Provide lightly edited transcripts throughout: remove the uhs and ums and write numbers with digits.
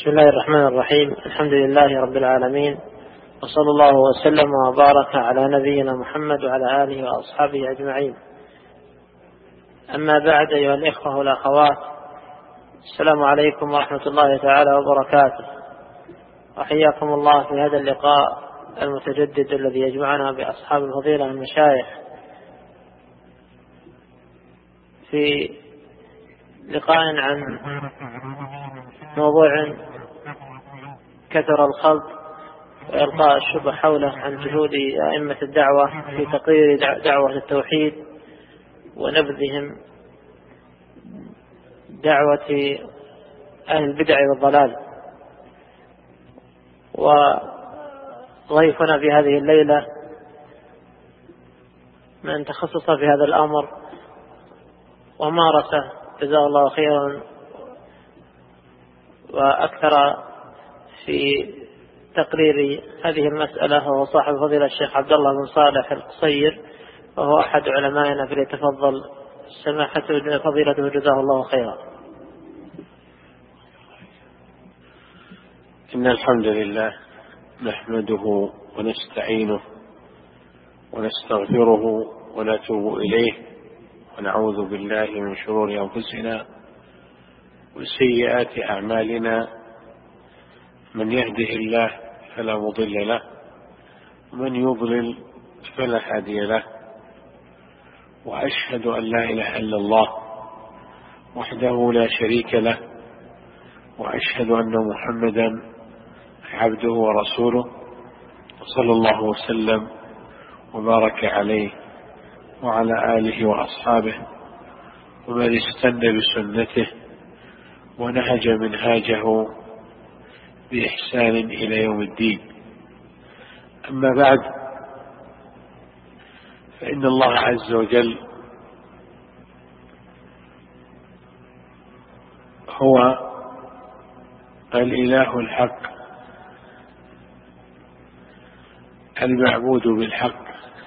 بسم الله الرحمن الرحيم. الحمد لله رب العالمين، وصلى الله وسلم وبارك على نبينا محمد وعلى آله وأصحابه أجمعين. أما بعد، أيها الإخوة والأخوات، السلام عليكم ورحمة الله تعالى وبركاته، وحياكم الله في هذا اللقاء المتجدد الذي يجمعنا بأصحاب الفضيلة المشايخ في لقاء عن موضوع كثر الخلط وإلقاء الشبه حوله عن جهود أئمة الدعوة في تقرير دعوة التوحيد ونبذهم دعوة أهل البدع والضلال. وضيفنا في هذه الليلة من تخصص في هذا الأمر ومارسه جزاه الله خيرا وأكثر في تقرير هذه المسألة، وهو صاحب فضيلة الشيخ عبد الله بن صالح القصير، وهو أحد علمائنا، فليتفضل سماحته فضيلته جزاه الله خيرا. إن الحمد لله نحمده ونستعينه ونستغفره ونتوب إليه، ونعوذ بالله من شرور أنفسنا وسيئات أعمالنا، من يهده الله فلا مضل له ومن يضلل فلا هادي له، وأشهد أن لا إله إلا الله وحده لا شريك له، وأشهد أن محمدا عبده ورسوله، صلى الله وسلم وبارك عليه وعلى آله وأصحابه ومن استنى بسنته ونهج منهاجه بإحسان إلى يوم الدين. أما بعد، فإن الله عز وجل هو الإله الحق المعبود بالحق،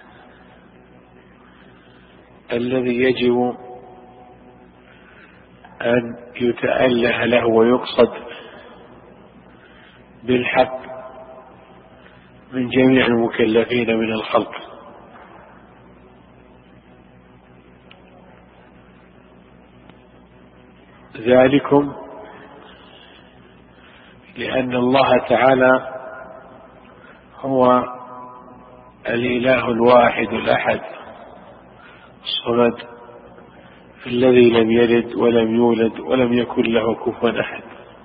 الذي يجب أن يتأله له ويقصد بالحق من جميع المكلفين من الخلق. ذلكم لأن الله تعالى هو الإله الواحد الأحد الصمد، الذي لم يلد ولم يولد ولم يكن له كفوا أحد.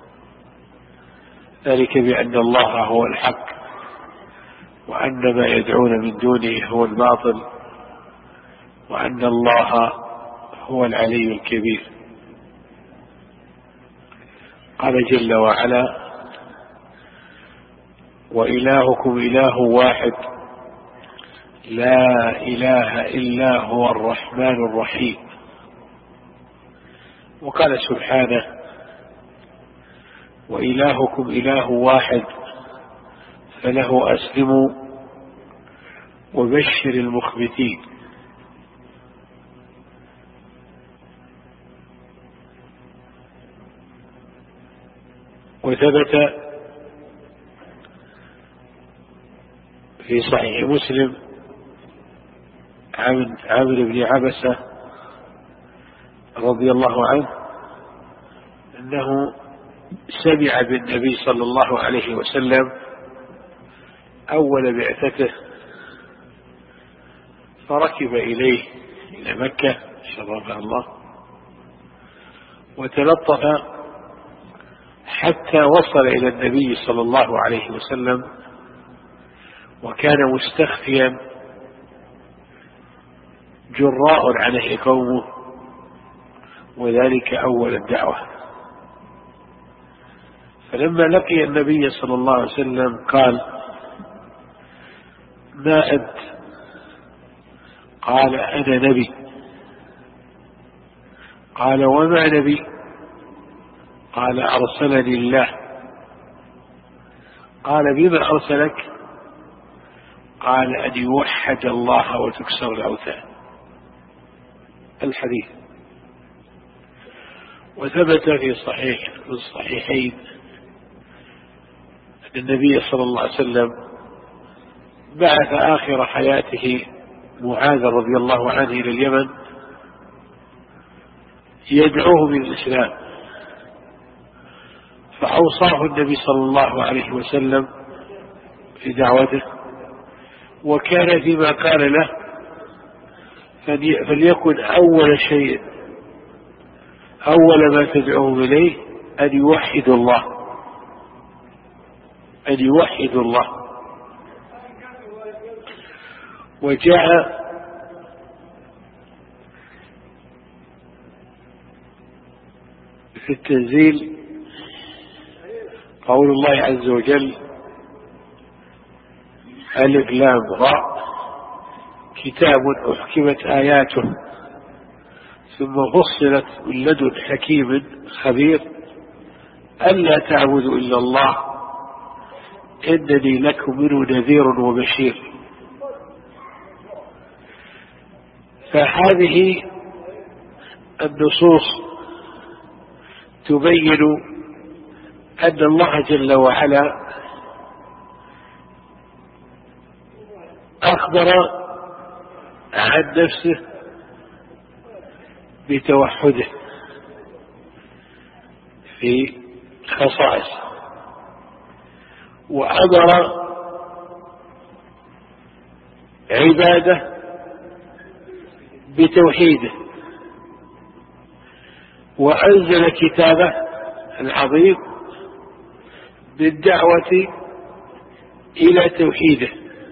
ذلك بأن الله هو الحق، وأن ما يدعون من دونه هو الباطل، وأن الله هو العلي الكبير. قال جل وعلا: وإلهكم إله واحد لا إله إلا هو الرحمن الرحيم. وقال سبحانه: وإلهكم إله واحد فله أسلموا وبشر المخبتين. وثبت في صحيح مسلم عن عمرو بن عبسة رضي الله عنه أنه سمع بالنبي صلى الله عليه وسلم أول بعثته، فركب إليه إلى مكة شرفها الله، وتلطف حتى وصل إلى النبي صلى الله عليه وسلم، وكان مستخفيا جراء عليه قومه، وذلك أول الدعوة. فلما لقي النبي صلى الله عليه وسلم قال: ما أنت؟ قال: أنا نبي. قال: وما نبي؟ قال: أرسلني الله. قال: بما أرسلك؟ قال: أن يوحد الله وتكسر الأوثان. الحديث. وثبت في الصحيحين النبي صلى الله عليه وسلم بعث آخر حياته معاذ رضي الله عنه إلى اليمن يدعوه بالإسلام، فأوصاه النبي صلى الله عليه وسلم في دعوته، وكان فيما قال له فليكن أول شيء أول ما تدعوه إليه أن يوحدوا الله، أن يوحدوا الله. وجاء في التنزيل قول الله عز وجل: ألف لام راء كتاب أحكمت آياته ثم فصلت من لدن حكيم خبير ألا تعبدوا إلا الله إنني لكم منه نذير وبشير. فهذه النصوص تبين أن الله جل وعلا أخبر عن نفسه بتوحده في خصائصه، وأمر عباده بتوحيده، وأنزل كتابه العظيم بالدعوة إلى توحيده،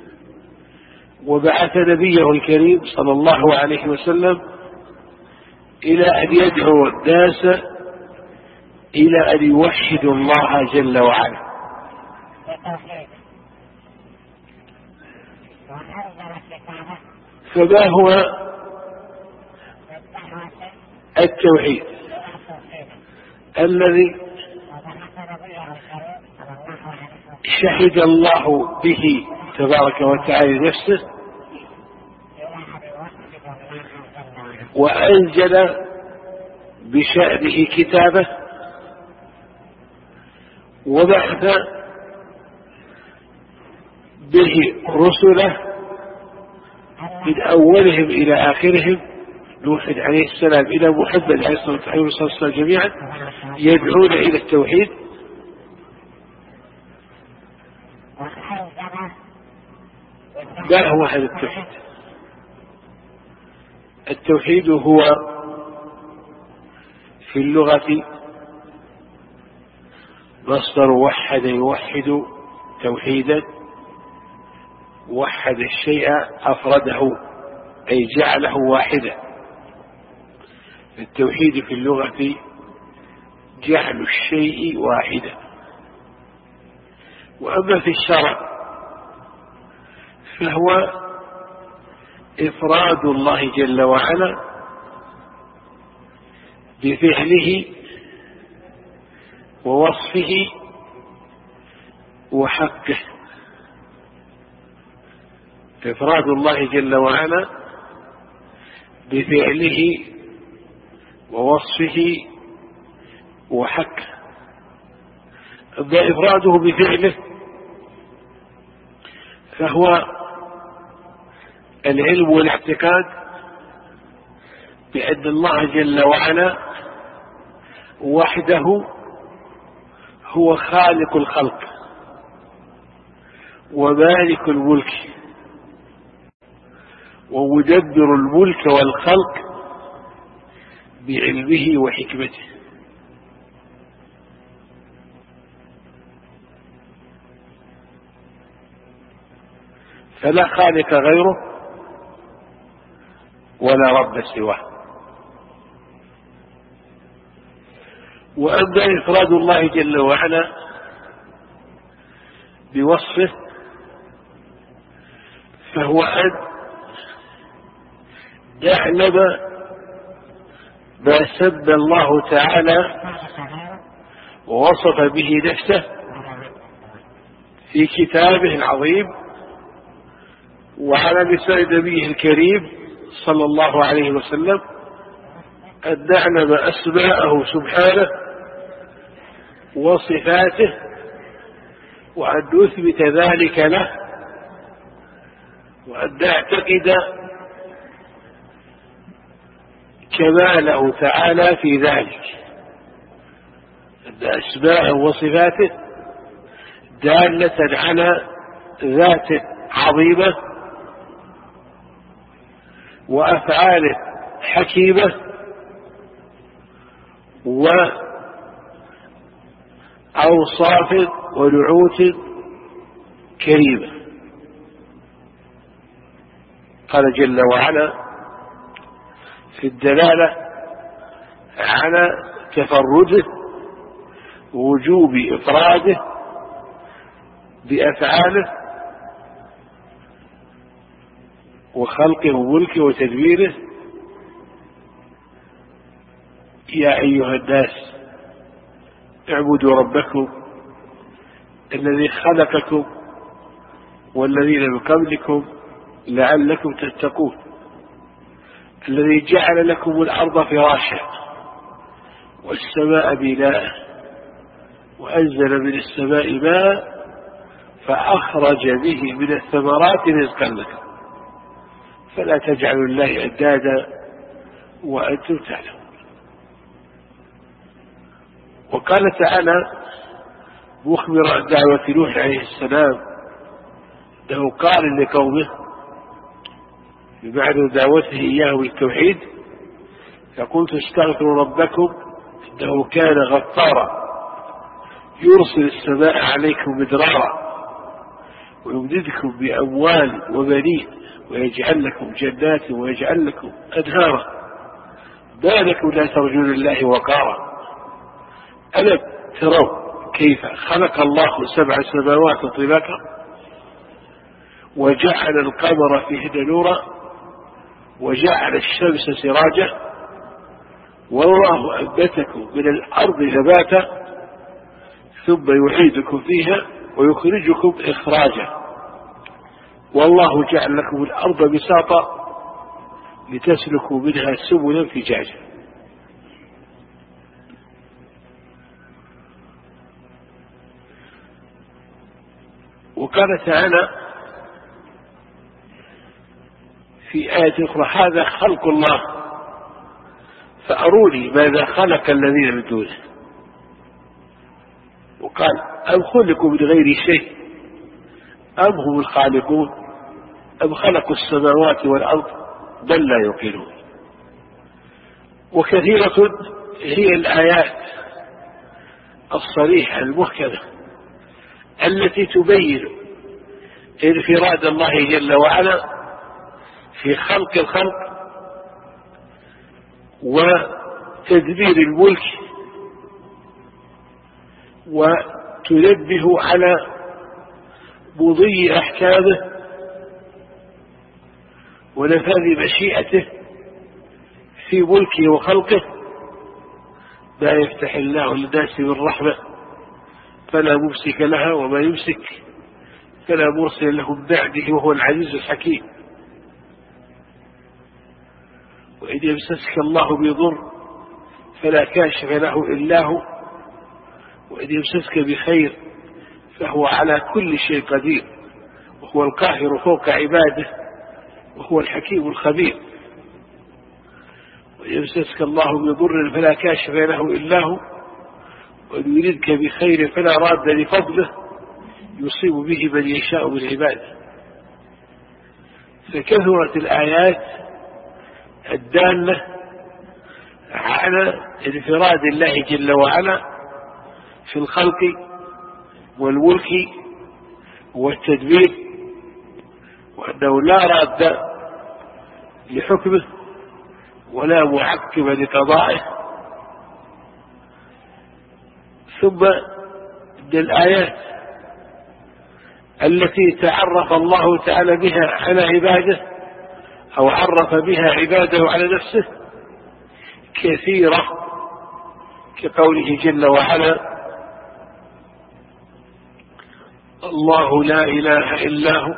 وبعث نبيه الكريم صلى الله عليه وسلم إلى أن يدعو الناس إلى أن يوحدوا الله جل وعلا. فما هو التوحيد الذي شهد الله به تبارك وتعالى نفسه وأنزل بشأنه كتابه وبعث به رسله من أولهم إلى آخرهم، نوح عليه السلام إلى محمد عليه الصلاة والسلام جميعا، يدعون إلى التوحيد. ما هو هذا التوحيد؟ التوحيد هو في اللغة مصدر وحد يوحد توحيدا، وحد الشيء أفرده أي جعله واحدا. التوحيد في اللغة جعل الشيء واحدا. وأما في الشرع فهو إفراد الله جل وعلا بفعله ووصفه وحقه. إفراد الله جل وعلا بفعله ووصفه وحقه. أما إفراده بفعله فهو العلم والاعتقاد بأن الله جل وعلا وحده هو خالق الخلق ومالك الملك ومدبر الملك والخلق بعلمه وحكمته. فلا خالق غيره ولا رب سواه. وأما إفراد الله جل وعلا بوصفه فهو أن يعلم ما سمى الله تعالى ووصف به نفسه في كتابه العظيم وعلى لسان نبيه الكريم صلى الله عليه وسلم، أن نعلم أسماءه سبحانه وصفاته وأن نثبت ذلك له، وأن نعتقد كماله تعالى في ذلك، أن أسماءه وصفاته دالة على ذات عظيمة وأفعاله حكيمة وأوصاف ونعوت كريمة. قال جل وعلا في الدلالة على تفرده ووجوب إفراده بأفعاله وخلقه وملكه وتدبيره: يا أيها الناس اعبدوا ربكم الذي خلقكم والذين من قبلكم لعلكم تتقون، الذي جعل لكم الأرض فراشا والسماء بناء وأنزل من السماء ماء فأخرج به من الثمرات رزقا لكم فلا تجعلوا الله أندادا وأنتم تعلمون. وقال تعالى مخبرا عن دعوة نوح عليه السلام أنه قال لقومه بمعنى دعوته إياه بالتوحيد: فقلت استغفروا ربكم إنه كان غفارا يرسل السماء عليكم مدرارا ويمددكم بأموال وبنين ويجعل لكم جنات ويجعل لكم أنهارا ما لكم لا ترجون الله وقارا ألم تروا كيف خلق الله 7 سماوات طباقا وجعل القمر فيهن نورا وجعل الشمس سراجا والله أنبتكم من الأرض نباتا ثم يعيدكم فيها ويخرجكم إخراجا والله جعل لكم الأرض بساطا لتسلكوا منها سبلا فجاجا. وقال تعالى في آية أخرى: هذا خلق الله فأروني ماذا خلق الذين من دونه. وقال: أم خلقوا من غير شيء أم هم الخالقون أم خلقوا السماوات والأرض بل لا يوقنون. وكثيرة هي الآيات الصريحة المحكمة التي تبين انفراد الله جل وعلا في خلق الخلق وتدبير الملك، وتنبه على مضي أحكامه ونفاذ مشيئته في ملكه وخلقه. ما يفتح الله للناس من رحمة فلا ممسك لها وما يمسك فلا مرسل له من بعده وهو العزيز الحكيم. وإن يمسسك الله بضر فلا كاشف له إلا هو وإن يمسسك بخير فهو على كل شيء قدير وهو القاهر فوق عباده وهو الحكيم الخبير. وإن يمسسك الله بضر فلا كاشف له إلا هو وإن يريدك بخير فلا راد لفضله يصيب به من يشاء من عباده. فكثرت الآيات الدالة على انفراد الله جل وعلا في الخلق والملك والتدبير، وأنه لا راد لحكمه ولا معقب لقضائه. ثم من الآيات التي تعرف الله تعالى بها على عباده أو عرف بها عباده على نفسه كثيرة، كقوله جل وعلا: الله لا إله إلا هو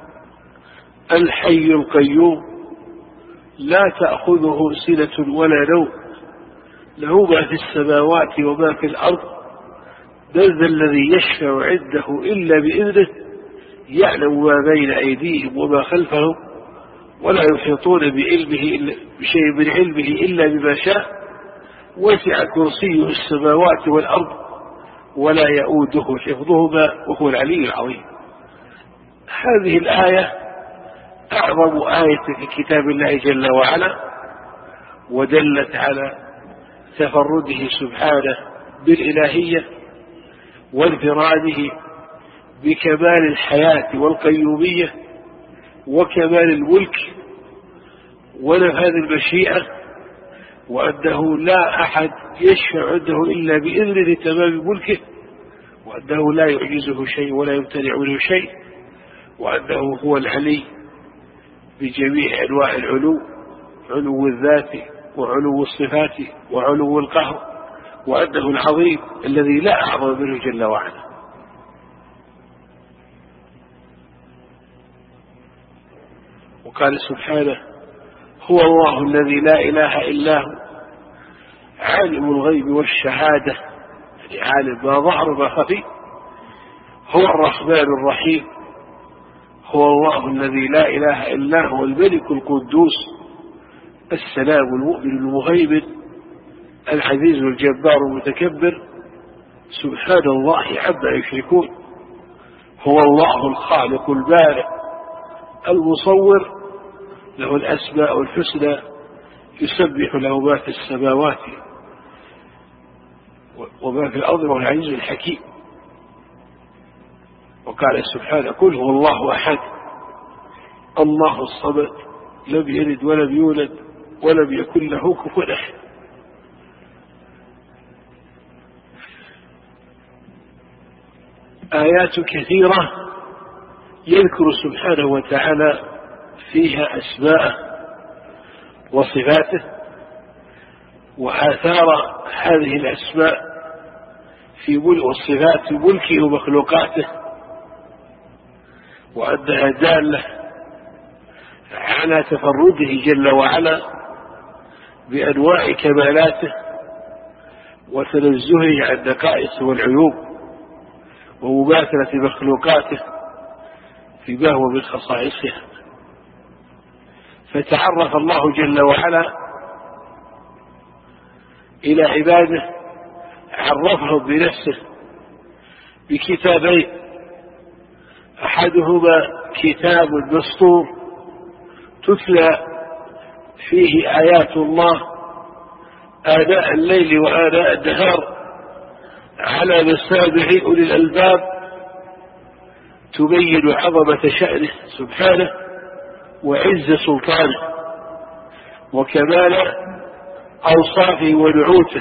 الحي القيوم لا تأخذه سنة ولا نوم له ما في السماوات وما في الأرض من ذا الذي يشفع عنده إلا بإذنه يعلم ما بين أيديهم وما خلفهم ولا يحيطون بشيء من علمه إلا بما شاء وسع كرسيه السماوات والأرض ولا يؤوده حفظهما وهو العلي العظيم. هذه الآية أعظم آية في كتاب الله جل وعلا، ودلت على تفرده سبحانه بالإلهية وانفراده بكمال الحياة والقيومية وكمال الملك ونفاذ المشيئة، وأنه لا أحد يشفع عنده إلا بإذنه لتمام ملكه، وأنه لا يعجزه شيء ولا يمتنع منه شيء، وأنه هو العلي بجميع أنواع العلو، علو الذات وعلو الصفات وعلو القهر، وأنه العظيم الذي لا أعظم منه جل وعلا. وقال سبحانه: هو الله الذي لا إله إلا هو عالم الغيب والشهادة، يعني عالم ما ظهر ما خفي، هو الرحمن الرحيم، هو الله الذي لا إله إلا هو الملك القدوس السلام المؤمن المهيمن العزيز الجبار المتكبر، سبحان الله عما يشركون. هو الله الخالق البارئ المصور، له الأسماء الحسنى، يسبح له ما في السماوات وما في الأرض وهو العزيز الحكيم. وقال سبحانه: قل هو الله أحد الله الصمد لم يلد ولم يولد ولم يكن له كفوا أحد. آيات كثيرة يذكر سبحانه وتعالى فيها أسماءه وصفاته وآثار هذه الأسماء في والصفات في ملكه ومخلوقاته، وأنها دالة على تفرده جل وعلا بأنواع كمالاته وتنزهه عن النقائص والعيوب ومماثلة مخلوقاته فيما هو من خصائصها. فتعرف الله جل وعلا إلى عباده، عرفهم بنفسه بكتابين: أحدهما كتاب مسطور تتلى فيه آيات الله آناء الليل وآناء النهار على مسامع أولي الألباب، تبين عظمة شأنه سبحانه وعز سلطانه وكمال أوصافه ونعوته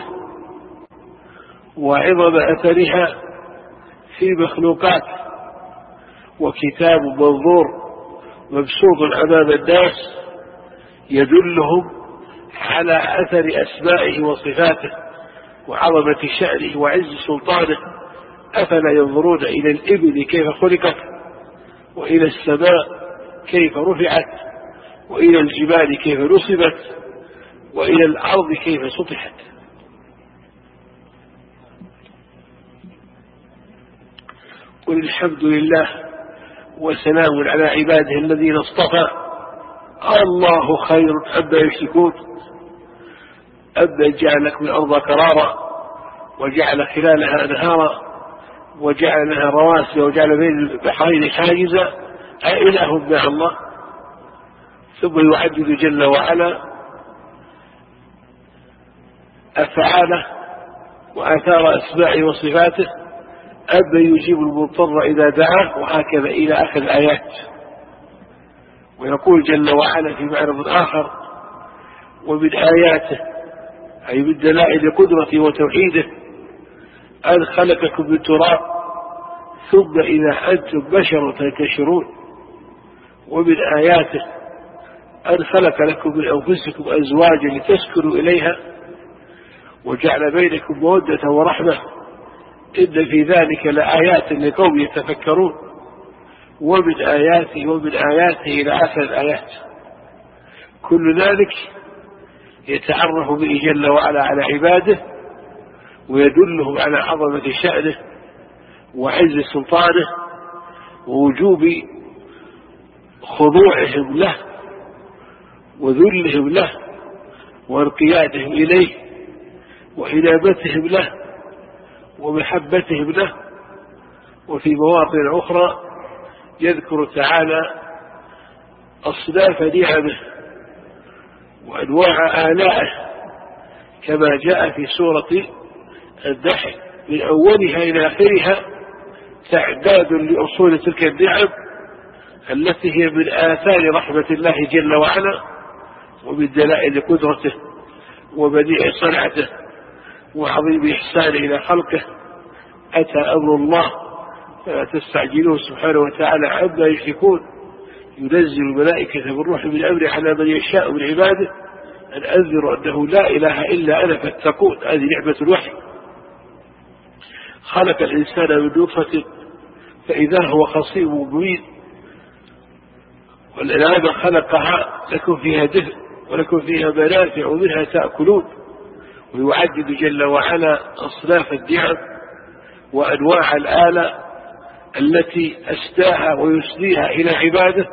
وعظم أثرها في مخلوقاته. وكتاب منظور مبسوط أمام الناس يدلهم على أثر أسمائه وصفاته وعظمة شأنه وعز سلطانه. أفلا ينظرون إلى الإبل كيف خلقت، وإلى السماء كيف رفعت، وإلى الجبال كيف نصبت، وإلى الأرض كيف سطحت. قل الحمد لله وسلام على عباده الذين اصطفى الله خير عما يشركون. أما جعل لكم الأرض قرارا وجعل خلالها أنهارا وجعل لها رواسي وجعل بين البحرين حاجزا أإله مع الله. ثم يعدد جل وعلا أفعاله وآثار أسمائه وصفاته: أما يجيب المضطر إذا دعاه، وهكذا إلى آخر الآيات. ويقول جل وعلا في معنى آخر: ومن آياته، أي من دلائل قدرته وتوحيده، أن خلقكم من تراب ثم إذا أنتم بشر تنتشرون. ومن آياته أن خلق لكم من أنفسكم أزواجا لتسكنوا إليها وجعل بينكم مودة ورحمة إن في ذلك لآيات لقوم يتفكرون. ومن آياته إلى آخر الآيات. كل ذلك يتعرف به جل وعلا على عباده ويدلهم على عظمة شأنه وعز سلطانه ووجوب خضوعهم له وذلهم له وانقيادهم إليه وإنابتهم له ومحبتهم له. وفي مواطن أخرى يذكر تعالى أصناف نعمه وأنواع آلائه كما جاء في سورة النحل من أولها إلى آخرها تعداد لأصول تلك النعم التي هي من آثار رحمة الله جل وعلا ومن دلائل قدرته وبديع صنعته وعظيم إحسانه إلى خلقه. أتى أمر الله فلا تستعجلوه سبحانه وتعالى عما يشركون ينزل الملائكة بالروح من أمره على من يشاء من عباده أن أنذروا أنه لا إله إلا أنا فاتقون. هذه نعمة الوحي. خلق الإنسان من نطفة فإذا هو خصيم مبين والأنعام خلقها لكم فيها دفء ولكم فيها منافع ومنها تأكلون. ويعدد جل وعلا أصناف النعم وأنواع الآلة التي أسداها ويسديها إلى عباده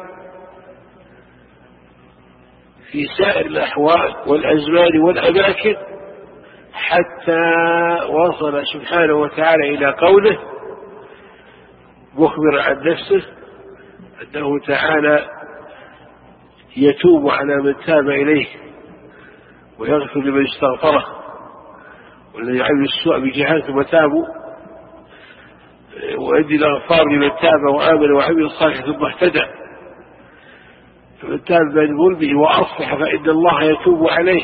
في سائر الأحوال والأزمان والأماكن حتى وصل سبحانه وتعالى إلى قوله مخبر عن نفسه أنه تعالى يتوب على من تاب إليه ويغفر لمن استغفره والذي عمل السوء بجهالة ثم تابوا وأدي الأغفار لمن تاب وآمن وعمل صالحا ثم اهتدى فمن تاب من ظلمه وأصلح فإن الله يتوب عليه.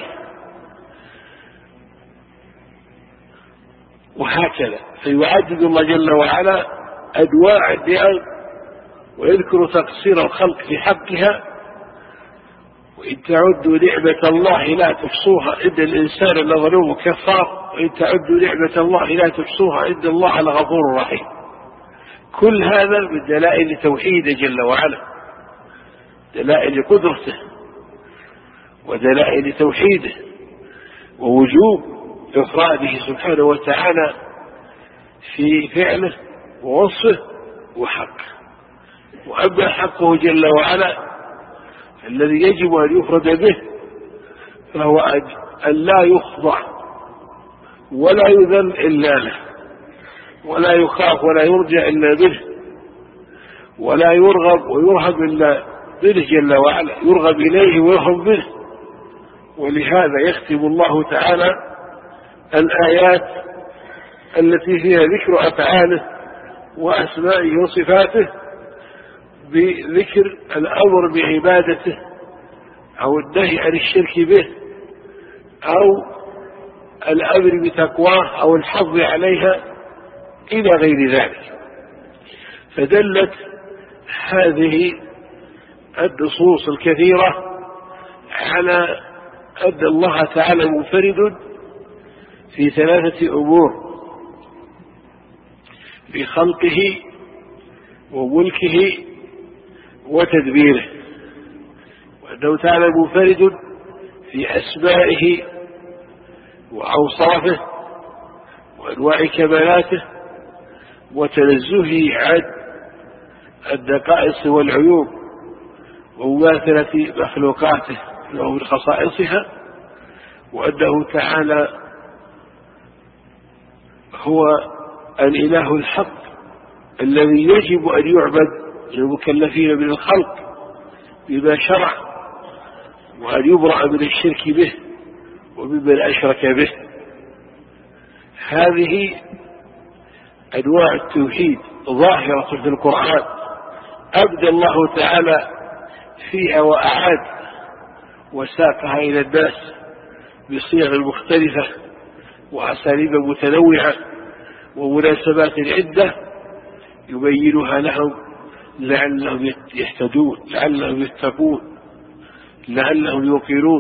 وهكذا فيعدد الله جل وعلا أنواع النعم ويذكر تقصير الخلق في حقها. وإن تعدوا نعمة الله لا تحصوها إن الإنسان لظلوم كفار وإن تعدوا نعمة الله لا تحصوها إن الله لغفور رحيم. كل هذا من دلائل توحيده جل وعلا دلائل قدرته ودلائل توحيده ووجوب إفراده سبحانه وتعالى في فعله ووصفه وحقه. وأما حقه جل وعلا الذي يجب أن يفرد به فهو أن لا يخضع ولا يذل إلا له ولا يخاف ولا يرجع إلا به ولا يرغب ويرهب إلا به جل وعلا يرغب إليه ويرهب به. ولهذا يختم الله تعالى الآيات التي فيها ذكر أفعاله وأسمائه وصفاته بذكر الأمر بعبادته أو النهي عن الشرك به أو الأمر بتقواه أو الحظ عليها إلى غير ذلك. فدلت هذه النصوص الكثيرة على أن الله تعالى منفرد في ثلاثة أمور في خلقه وملكه وتدبيره. وأنه تعالى منفرد في أسمائه وأوصافه وأنواع كمالاته وتنزهه عن النقائص والعيوب ومماثلة مخلوقاته له من خصائصها. وأنه تعالى هو الإله الحق الذي يجب أن يعبد للمكلفين من الخلق بما شرع وأن يبرأ من الشرك به وممن أشرك به. هذه أنواع التوحيد ظاهرة في القرآن أبدى الله تعالى فيها وأعاد وساقها إلى الناس بصيغ مختلفة وأساليب متنوعة ومناسبات عدة يبينها لهم لعلهم يهتدون لعلهم يتقون لعلهم يوقنون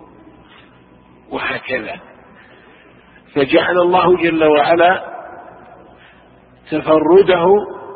وهكذا. فجعل الله جل وعلا تفرده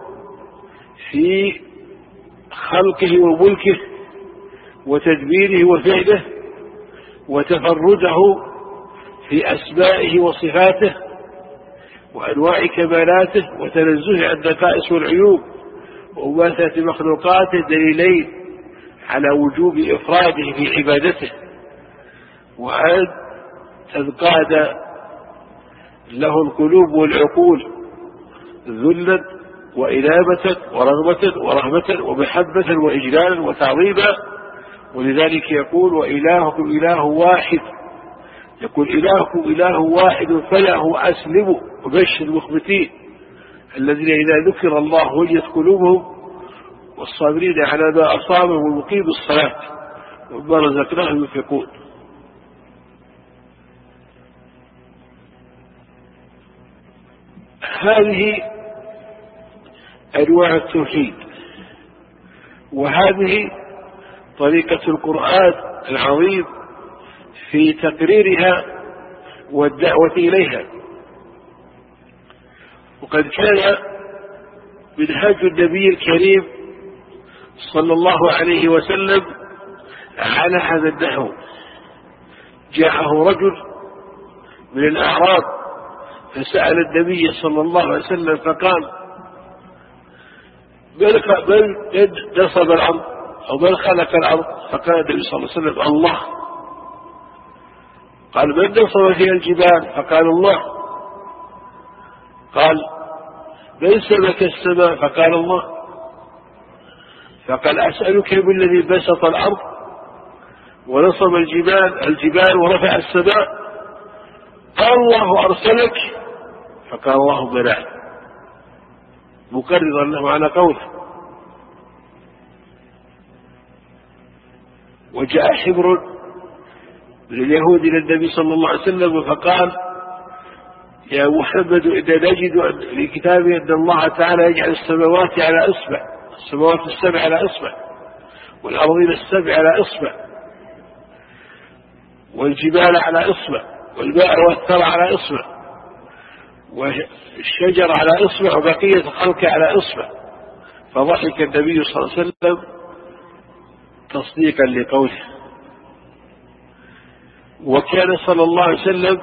في خلقه وملكه وتدبيره وفعله وتفرده في أسمائه وصفاته وأنواع كمالاته وتنزه عن النقائص والعيوب ومماثلة مخلوقاته دليلين على وجوب إفراده في عبادته، وأن تنقاد له القلوب والعقول ذلا وإنابة ورغبة ورهبة ومحبة وإجلالا وتعظيما. ولذلك يقول وإلهكم إله واحد، يقول إلهكم إله واحد فله أسلموا وبشر المخبتين الذين إذا ذكر الله وجلت قلوبهم والصابرين على ما أصابهم ومقيم الصلاة وما رزقناهم ينفقون. هذه أنواع التوحيد، وهذه طريقة القرآن العظيم في تقريرها والدعوة إليها. وقد كان منهج النبي الكريم صلى الله عليه وسلم على هذا النحو. جاءه رجل من الأعراب فسأل النبي صلى الله عليه وسلم فقال من نصب الأرض أو من خلق الأرض؟ فقال النبي صلى الله عليه وسلم الله. قال من نصب فيها الجبال؟ فقال الله. قال من سلك السماء؟ فقال الله. فقال أسألك بالذي بسط الأرض ونصب الجبال ورفع السماء؟ قال الله أرسلك؟ فقال الله بلى، مكررا له على قوله. وجاء حبر من اليهود إلى النبي صلى الله عليه وسلم فقال يا محمد إذا نجد في كتابه أن الله تعالى يجعل السماوات على إصبع، السماوات السبع على إصبع، والأرضين السبع على إصبع، والجبال على إصبع، والماء والثرى على إصبع، والشجر على إصبع، وبقية الخلق على إصبع. فضحك النبي صلى الله عليه وسلم تصديقا لقوله. وكان صلى الله عليه وسلم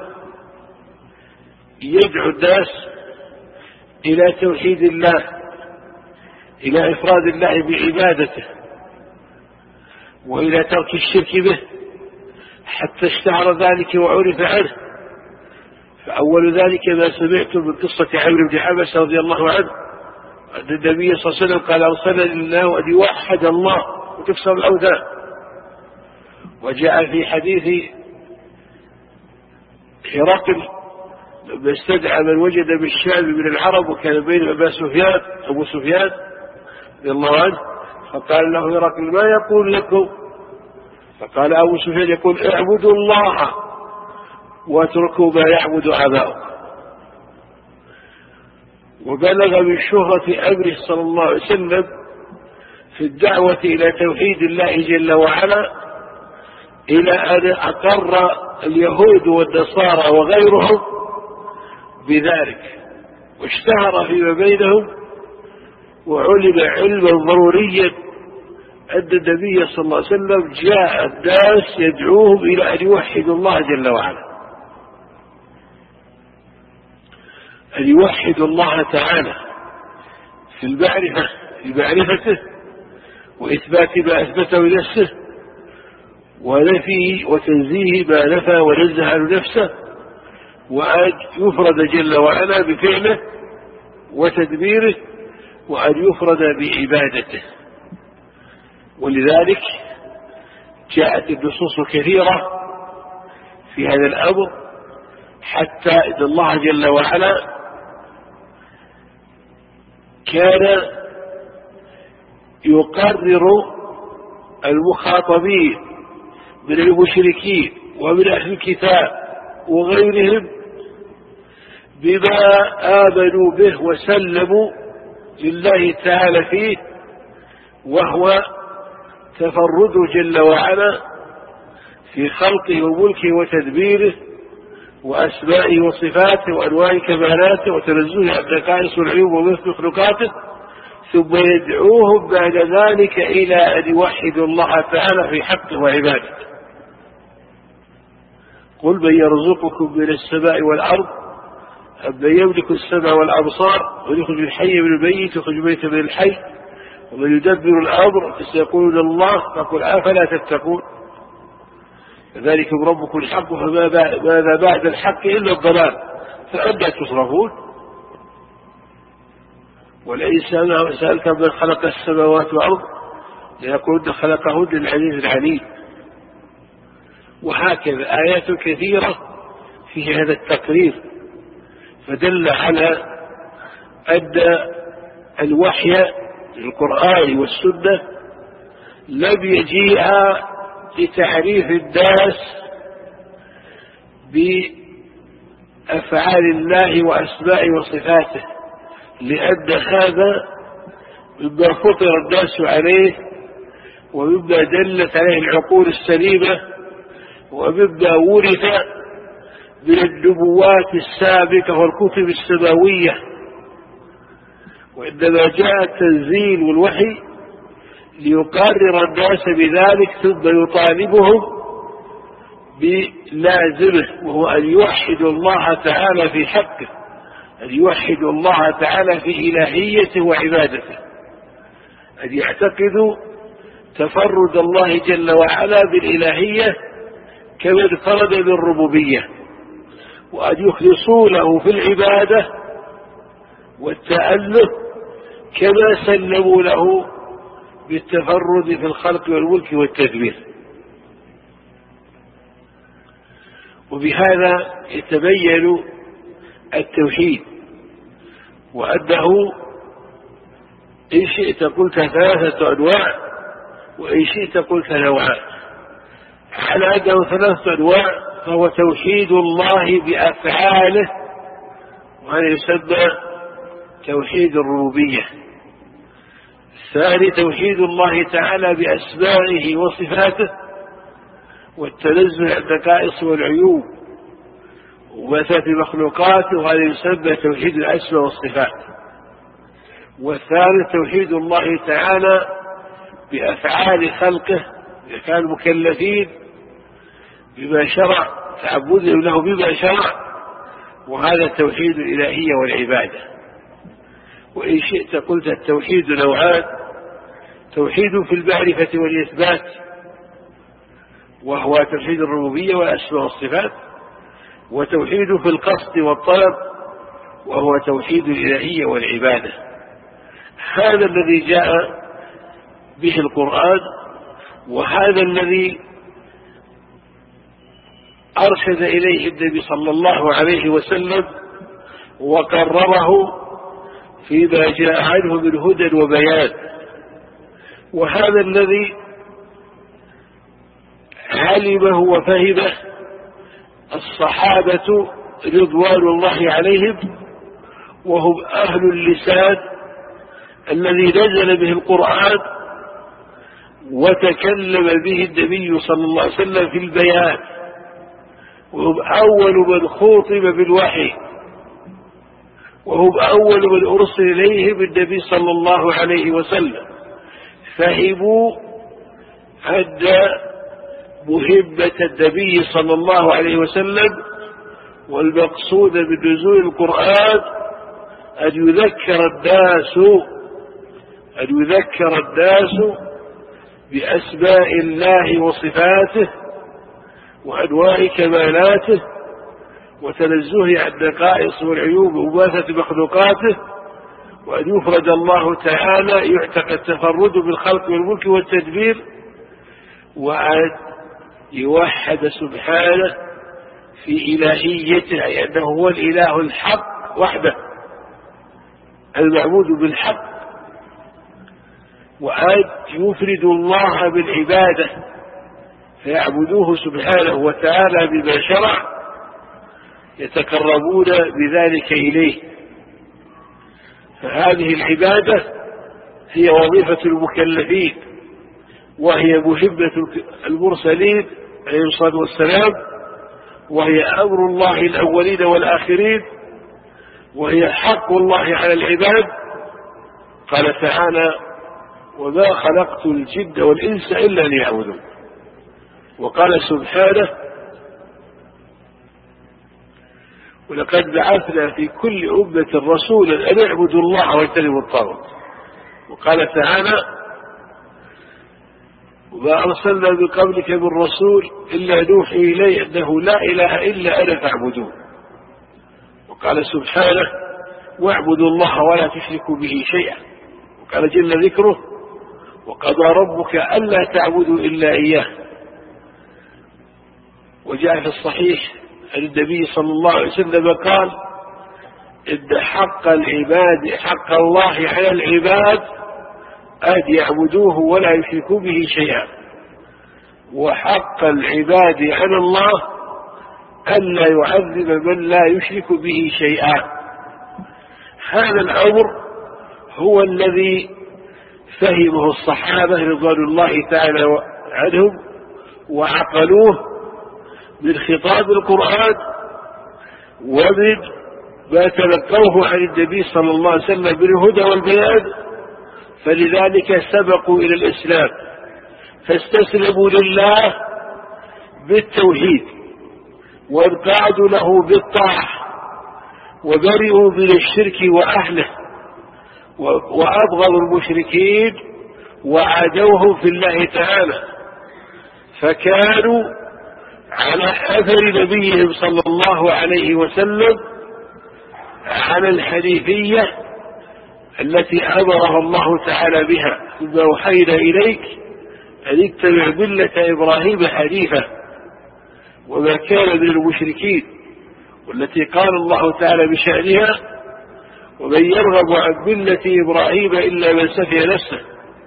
يدعو الناس إلى توحيد الله، إلى إفراد الله بعبادته، وإلى ترك الشرك به، حتى اشتهر ذلك وعرف عنه. فأول ذلك ما سمعت من قصة عمرو بن حبس رضي الله عنه أن النبي صلى الله عليه وسلم قال أرسلني الله أن يوحد الله وتكسر الأوثان. وجاء في حديث هرقل لما استدعى من وجد بالشام من العرب وكان بين أبو سفيان رضي الله عنه، فقال له هرقل ما يقول لكم؟ فقال أبو سفيان يقول اعبدوا الله واتركوا ما يعبد آباؤكم. وبلغ من شهرة أمره صلى الله عليه وسلم في الدعوة إلى توحيد الله جل وعلا إلى أن أقر اليهود والنصارى وغيرهم بذلك، واشتهر فيما بينهم، وعلم علما ضروريا أن النبي صلى الله عليه وسلم جاء الناس يدعوهم إلى أن يوحدوا الله جل وعلا، أن يوحدوا الله تعالى في المعرفة، في معرفته وإثبات ما أثبته لنفسه، ونفيه وتنزيه ما نفى ونزه عن نفسه، وأن يفرد جل وعلا بفعله وتدبيره، وأن يفرد بعبادته. ولذلك جاءت النصوص كثيرة في هذا الأمر، حتى إن الله جل وعلا كان يقرر المخاطبين من المشركين ومن أهل الكتاب وغيرهم بما آمنوا به وسلموا لله تعالى فيه، وهو تفرده جل وعلا في خلقه وملكه وتدبيره وأسمائه وصفاته وأنواع كمالاته وتنزهه عن النقائص والعيوب ومخلوقاته، ثم يدعوهم بعد ذلك إلى أن يوحدوا الله تعالى في حقه وعبادته. قل من يرزقكم من السماء والأرض أمن يملك السمع والأبصار ويخرج الحي من الميت ويخرج الميت من الحي ومن يدبر الأمر فسيقولون الله فقل أفلا تتقون ذلكم ربكم الحق فماذا بعد الحق إلا الضلال فأنى تصرفون ولئن سألت من خلق السماوات والأرض ليقولن خلقهن العزيز العليم. وهكذا آيات كثيرة في هذا التقرير فدل على أن الوحي القرآن والسنة لم يجيء لتعريف الناس بأفعال الله وأسماء وصفاته، لأن هذا مما فطر الناس عليه ومما دلت عليه العقول السليمة ومما ورث من النبوات السابقة والكتب السماوية. وإنما جاء التنزيل والوحي ليقرر الناس بذلك ثم يطالبهم بلازمه، وهو أن يوحدوا الله تعالى في حقه، أن يوحدوا الله تعالى في إلهيته وعبادته، أن يعتقدوا تفرد الله جل وعلا بالإلهية كما انفرد بالربوبية، وأن يخلصوا له في العبادة والتأله كما سلموا له بالتفرد في الخلق والملك والتدبير. وبهذا يتبين التوحيد، وأنه إن شئت قلت 3 أنواع وإن شئت قلت نوعان. على أنه 3 أنواع فهو توحيد الله بأفعاله، وهذا يسمى توحيد الربوبية. الثاني توحيد الله تعالى بأسمائه وصفاته والتنزه عن النقائص والعيوب ومثل مخلوقاته، وهذا يسمى توحيد الأسماء والصفات. والثالث توحيد الله تعالى بأفعال خلقه إذا كانوا مكلفين بما شرع، تعبدهم له بما شرع، وهذا توحيد الإلهية والعبادة. وإن شئت قلت التوحيد نوعان: توحيد في المعرفة والإثبات وهو توحيد الربوبية والأسماء والصفات، وتوحيد في القصد والطلب وهو توحيد الإلهية والعبادة. هذا الذي جاء به القرآن، وهذا الذي أرشد إليه النبي صلى الله عليه وسلم وقرره فيما جاء عنه من هدى وبيان، وهذا الذي علمه وفهمه الصحابة رضوان الله عليهم، وهم أهل اللسان الذي نزل به القرآن وتكلم به النبي صلى الله عليه وسلم في البيان، وهم أول من خوطب بالوحي، وهم أول من أرسل إليهم النبي صلى الله عليه وسلم، فهموا أن مهمة النبي صلى الله عليه وسلم والمقصود بنزول القرآن أن يذكر الناس بأسماء الله وصفاته وأنواع كمالاته وتنزهه عن النقائص والعيوب ومماثلة مخلوقاته، وأن يفرد الله تعالى يعتقد التفرد بالخلق والملك والتدبير، وأن يوحد سبحانه في إلهيته، أي أنه هو الإله الحق وحده المعبود بالحق، وأن يفرد الله بالعبادة فيعبدوه سبحانه وتعالى بما شرع يتقربون بذلك إليه. فهذه العبادة هي وظيفة المكلفين، وهي مهمة المرسلين عليهم الصلاة والسلام، وهي أمر الله الأولين والآخرين، وهي حق الله على العباد. قال تعالى: وما خلقت الجن والإنس إلا ليعبدون. وقال سبحانه: ولقد بعثنا في كل أمة رسولا أن اعبدوا الله واجتنبوا الطاغوت. وقال تعالى: وما أرسلنا من قبلك من رسول إلا نوحي إليه أنه لا إله إلا أنا فاعبدون. وقال سبحانه: واعبدوا الله ولا تشركوا به شيئا. وقال جل ذكره: وقضى ربك ألا تعبدوا إلا إياه. وجاء في الصحيح عن النبي صلى الله عليه وسلم قال: إن حق الله على العباد أن يعبدوه ولا يشركوا به شيئا، وحق العباد على الله ألا يعذب من لا يشرك به شيئا. هذا الأمر هو الذي فهمه الصحابة رضوان الله تعالى عنهم وعقلوه من خطاب القرآن ومن ما تلقوه عن النبي صلى الله عليه وسلم بالهدى والبيان، فلذلك سبقوا إلى الإسلام، فاستسلموا لله بالتوحيد وانقادوا له بالطاعة وبرئوا من الشرك وأهله وأبغضوا المشركين وعادوهم في الله تعالى، فكانوا على أثر نبيهم صلى الله عليه وسلم على الحنيفية التي أمرها الله تعالى بها: ثم أوحينا إليك أن اتبع ملة إبراهيم حنيفا وما كان من المشركين، والتي قال الله تعالى بشأنها: ومن يرغب عن ملة إبراهيم إلا من سفه نفسه.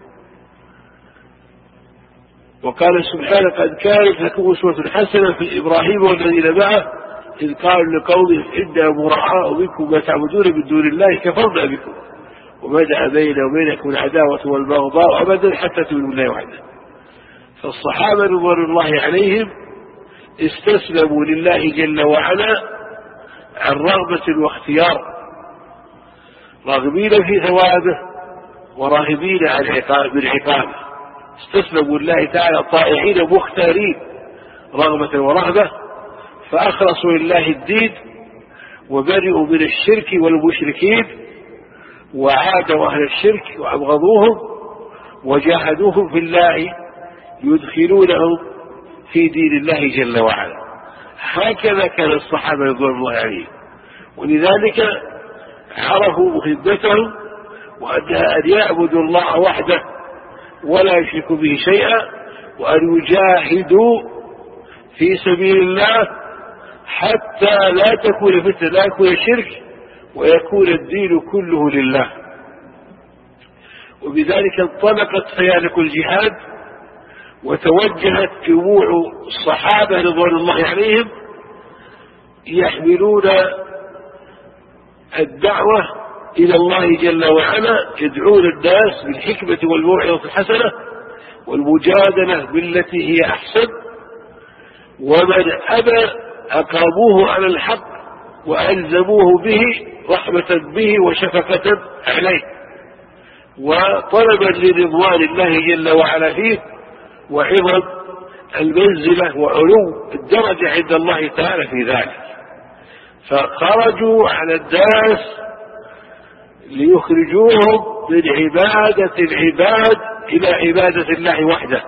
وقال سبحانه: قد كانت لكم أسوة حسنة في إبراهيم والذين معه إذ قالوا لقومهم إنا براء منكم ما تعبدون من دون الله كفرنا بكم وبدأ بيننا وبينكم العداوة والبغضاء أبدا حتى تؤمنوا بالله وحده. فالصحابة رضوان الله عليهم استسلموا لله جل وعلا عن رغبة واختيار، راغبين في ثوابه وراهبين من عقابه. استسلموا لله تعالى طائعين مختارين رغبة ورهبة، فأخلصوا لله الدين وبرئوا من الشرك والمشركين وعادوا أهل الشرك وأبغضوهم وجاهدوهم في الله يدخلونهم في دين الله جل وعلا. هكذا كان الصحابة رضوان الله عليهم، ولذلك عرفوا مهمتهم وأنها أن يعبدوا الله وحده ولا يشركوا به شيئا، وأن يجاهدوا في سبيل الله حتى لا تكون فتنة، لا يكون شرك ويكون الدين كله لله. وبذلك انطلقت خيانة الجهاد وتوجهت جموع الصحابة رضوان الله عليهم يحملون الدعوة إلى الله جل وعلا، يدعون الناس بالحكمة والموعظة الحسنة والمجادلة بالتي هي أحسن، ومن أبى أقاموه على الحق وألزموه به رحمة به وشفقة عليه وطلبا لرضوان الله جل وعلا فيه وعظم المنزلة وعلو الدرجة عند الله تعالى في ذلك. فخرجوا على الناس ليخرجوهم من عبادة العباد إلى عبادة الله وحده،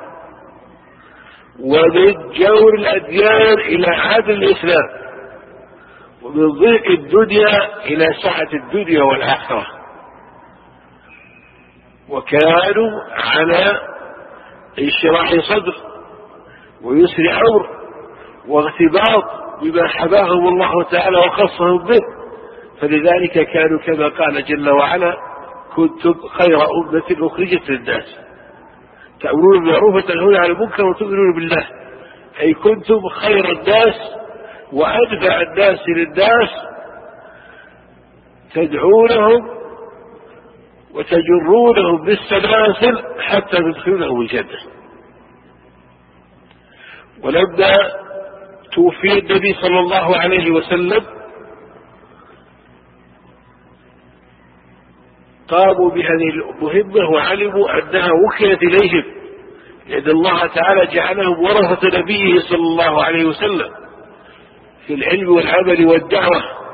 ومن جور الأديان إلى عدل الإسلام، ومن ضيق الدنيا إلى سعة الدنيا والآخرة. وكانوا على انشراح صدر ويسر أمر واغتباط بما حباهم الله تعالى وخصهم به، فلذلك كانوا كما قال جل وعلا: كنتم خير أمة أخرجت للناس تأمرون بالمعروف وتنهون عن المنكر وتؤمنون بالله، أي كنتم خير الناس وأنفع الناس للناس، تدعونهم وتجرونهم بالسلاسل حتى تدخلونهم الجنة. ولما توفي النبي صلى الله عليه وسلم قاموا بهذه المهمة وعلموا أنها وكلت إليهم، لأن الله تعالى جعلهم ورثة نبيه صلى الله عليه وسلم في العلم والعمل والدعوة،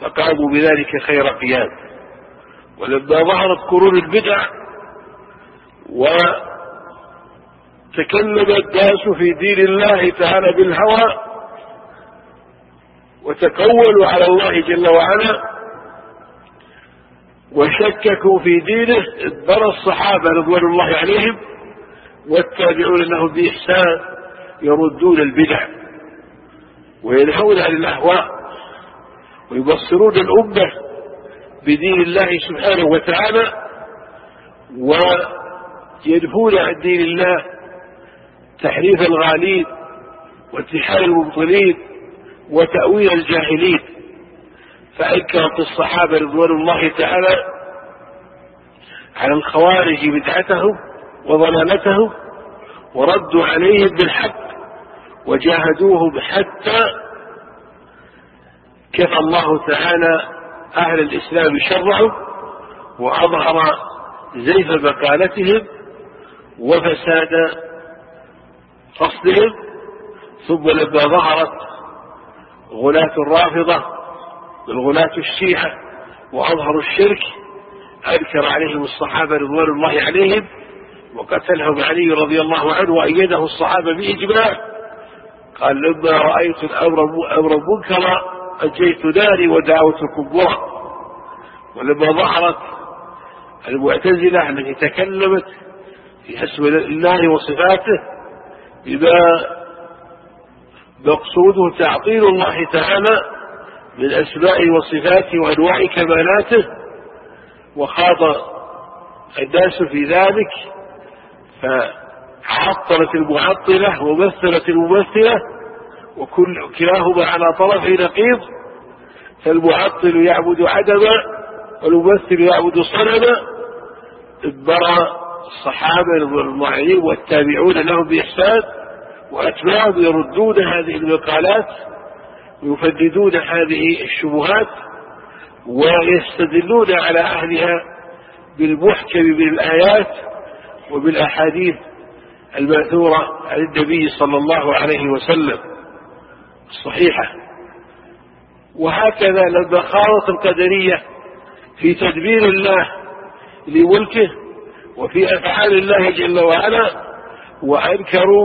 فقاموا بذلك خير قيام. ولما ظهرت قرون البدع وتكلم الناس في دين الله تعالى بالهوى وتقولوا على الله جل وعلا وشككوا في دينه، اضطر الصحابة رضوان الله عليهم والتابعون لهم بإحسان يردون البدع وينهون عن الأهواء ويبصرون الأمة بدين الله سبحانه وتعالى وينهون عن دين الله تحريف الغالين وانتحال المبطلين وتأويل الجاهلين. فأنكرت الصحابة رضوان الله تعالى على الخوارج بدعتهم وضلالتهم وردوا عليهم بالحق وجاهدوهم حتى كفى الله تعالى أهل الإسلام شرهم وأظهر زيف مقالتهم وفساد قصدهم. ثم لما ظهرت غلاة الرافضة والغلاة الشيعة وأظهروا الشرك أنكر عليهم الصحابة رضوان الله عليهم وقتلهم علي رضي الله عنه وأيده الصحابة بإجماع. قال لما رأيت الأمر منكرا أجيت ناري ودعوت كبرا. ولما ظهرت المعتزلة التي تكلمت في اسم الله وصفاته بما مقصوده تعطيل الله تعالى من أسماء وصفاته وأنواع كمالاته، وخاض الناس في ذلك فعطلت المعطلة ومثلت الممثلة وكلاهما على طرف نقيض. فالمعطل يعبد عدما والممثل يعبد صنما. اتبرى الصحابة رضوان الله عليهم والتابعون لهم بإحسان وأتباعهم يردون هذه المقالات ويفندون هذه الشبهات ويستدلون على أهلها بالمحكم من الآيات وبالأحاديث المأثورة عن النبي صلى الله عليه وسلم الصحيحة. وهكذا لما خاضت القدرية في تدبير الله لملكه وفي أفعال الله جل وعلا وأنكروا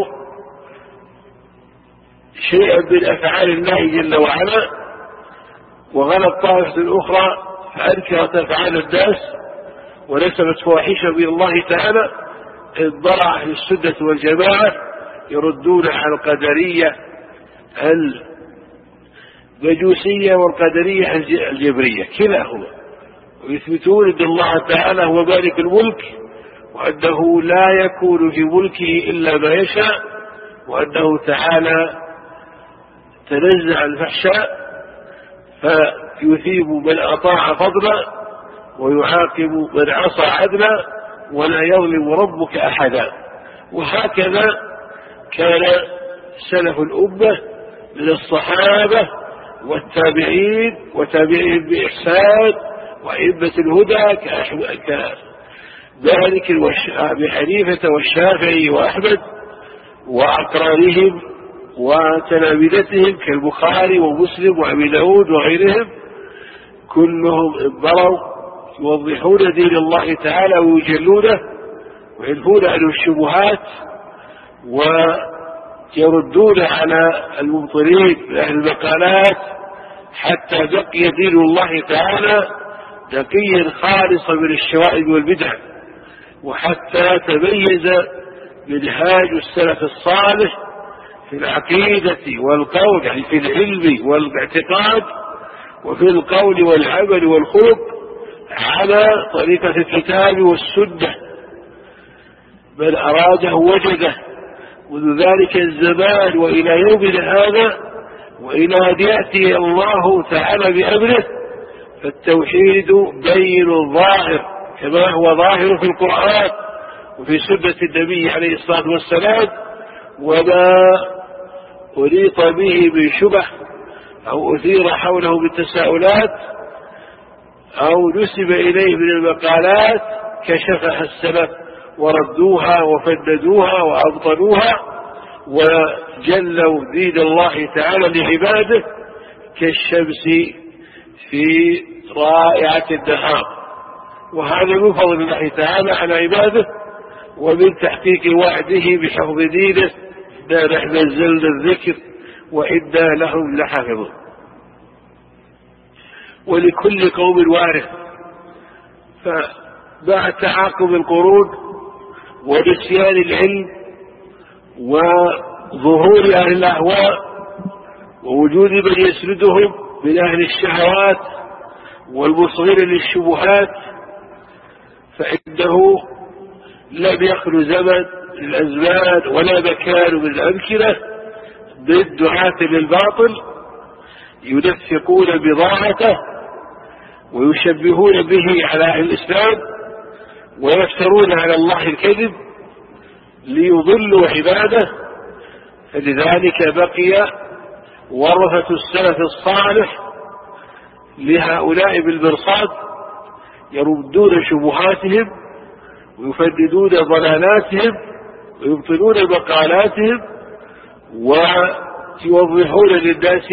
شيئا من أفعال الله جل وعلا وغلط طائفة الأخرى فأنكرت أفعال الناس ونسبت فواحشة من الله تعالى، اضطر أهل السنة والجماعة يردون على القدرية المجوسية والقدرية الجبرية كلاهما، ويثبتون أن الله تعالى هو مالك الملك وأنه لا يكون في ملكه إلا ما يشاء وأنه تعالى تنزع الفحشاء فيثيب من أطاع فضلا ويعاقب من عصى عدلا ولا يظلم ربك أحدا. وهكذا كان سلف الأمة من الصحابة والتابعين وتابعين بإحسان وأئمة الهدى كمالك وأبي حنيفة والشافعي وأحمد وأقرانهم وتلامذتهم كالبخاري ومسلم وأبي داود وغيرهم، كلهم انبروا يوضحون دين الله تعالى ويجلونه وينفون عنه الشبهات ويردون على المبطلين من أهل المقالات حتى بقي دين الله تعالى نقيا خالصا من الشوائب والبدع، وحتى تميز منهاج السلف الصالح في العقيدة والقول، يعني في العلم والاعتقاد وفي القول والعمل والخلق على طريقة الكتاب والسنة. من أراده وجده منذ ذلك الزمان وإلى يومنا هذا وإلى أن يأتي الله تعالى بأمره، فالتوحيد بين ظاهر كما هو ظاهر في القرآن وفي سنة النبي عليه الصلاة والسلام، وما أريط به من شبه أو أثير حوله بالتساؤلات أو نسب إليه من المقالات كشفها السلف وردوها وفندوها وأبطلوها وجلوا دين الله تعالى لعباده كالشمس في رائعة النهار، وهذا من فضل الله تعالى على عباده ومن تحقيق وعده بحفظ دينه: إنا نحن نزلنا الذكر وإنا لهم لحافظون. ولكل قوم وارث، فمع تعاقب القرون ونسيان العلم وظهور أهل الأهواء ووجود من يسردهم من أهل الشهوات والمصغر للشبهات، فإنه لم يخلو زمن من الأزمان ولا مكان من الأمكنة من دعاة للباطل ينفقون بضاعته ويشبهون به على أهل الإسلام ويفترون على الله الكذب ليضلوا عباده. فلذلك بقي ورثة السلف الصالح لهؤلاء بالمرصاد يردون شبهاتهم ويفندون ضلالاتهم ويبطلون مقالاتهم ويوضحون للناس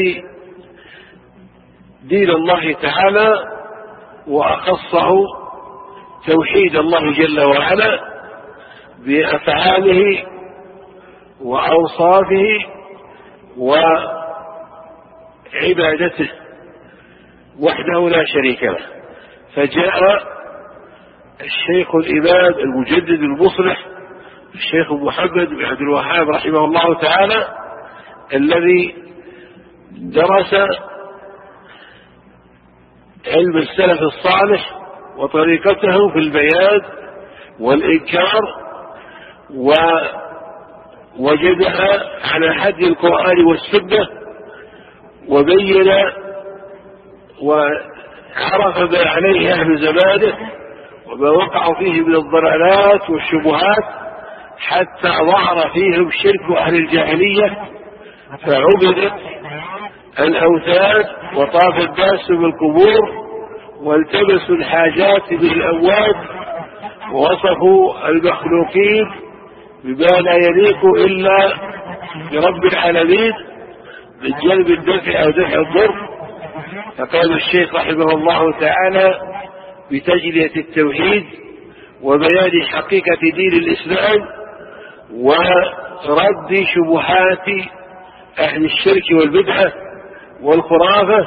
دين الله تعالى، وأخصه توحيد الله جل وعلا بأفعاله وأوصافه وعبادته وحده لا شريك له. فجاء الشيخ الإمام المجدد المصلح الشيخ محمد بن عبد الوهاب رحمه الله تعالى، الذي درس علم السلف الصالح وطريقته في البيان والإنكار، ووجدها على هدي القرآن والسنة، وبين وعرف ما عليه أهل زمانه وما وقعوا فيه من الضلالات والشبهات، حتى ظهر فيهم شرك أهل الجاهلية فعبدت الأوثان وطاف الناس بالقبور والتمسوا الحاجات بالأموات ووصفوا المخلوقين بما لا يليق إلا برب العالمين من جلب الدفع أو دفع الضر. فقال الشيخ رحمه الله تعالى بتجلية التوحيد وبيان حقيقة دين الإسلام ورد شبهات أهل الشرك والبدعة والخرافة،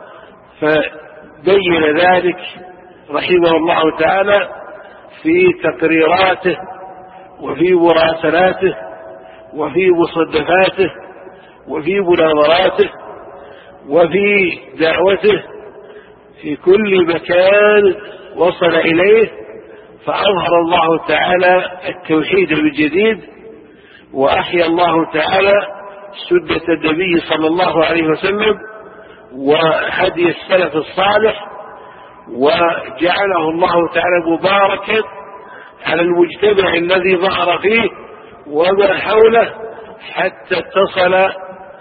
فبين ذلك رحمه الله تعالى في تقريراته وفي مراسلاته وفي مصنفاته وفي مناظراته وفي دعوته في كل مكان وصل إليه، فأظهر الله تعالى التوحيد من جديد، وأحيا الله تعالى سنة النبي صلى الله عليه وسلم وهدي السلف الصالح، وجعله الله تعالى مباركا على المجتمع الذي ظهر فيه وما حوله، حتى اتصل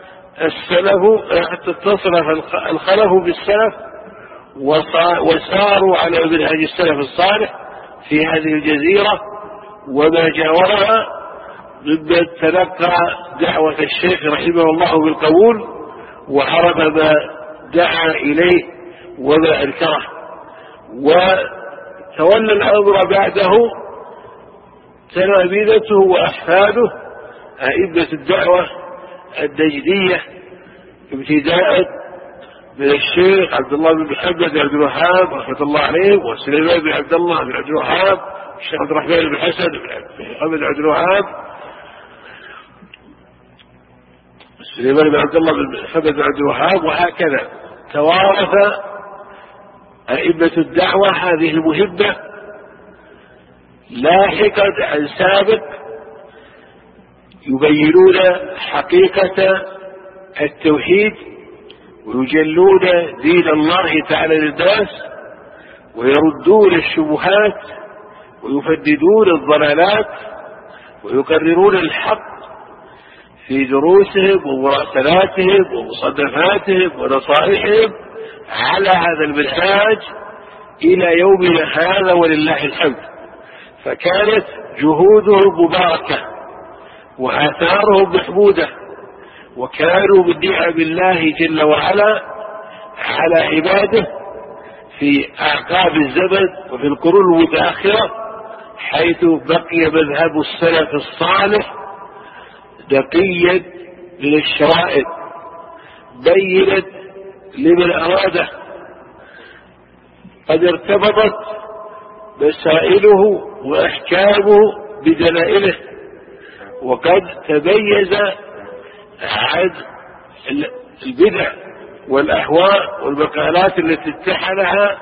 الخلف بالسلف وساروا على منهج السلف الصالح في هذه الجزيرة وما جاورها، ممن تلقى دعوة الشيخ رحمه الله بالقبول وعرف ما دعا إليه وما أنكره. وتولى الأمر بعده تلامذته وأحفاده أئمة الدعوة النجدية، ابتداء من الشيخ عبد الله بن محمد بن عبد الوهاب رحمة الله عليه، وسليمان بن عبد الله بن عبد الوهاب، الشيخ عبد الرحمن بن حسن بن محمد بن عبد الوهاب، سليمان بن عبد الله بن محمد بن عبد الوهاب، وهكذا توارث أئمة الدعوة هذه المهمة لاحقا عن سابق، يبينون حقيقة التوحيد ويجلون دين الله تعالى للناس ويردون الشبهات ويفندون الضلالات ويقررون الحق في دروسهم ومراسلاتهم ومصنفاتهم ونصائحهم على هذا المنهاج إلى يومنا هذا ولله الحمد. فكانت جهودهم مباركة وآثارهم محمودة، وكانوا من نعم الله جل وعلا على عباده في أعقاب الزمن وفي القرون المتأخرة، حيث بقي مذهب السلف الصالح نقيا من الشرائع بينا لمن أراده، قد ارتبطت مسائله وأحكامه بدلائله، وقد تميز عن البدع والأهواء والمقالات التي اتحلها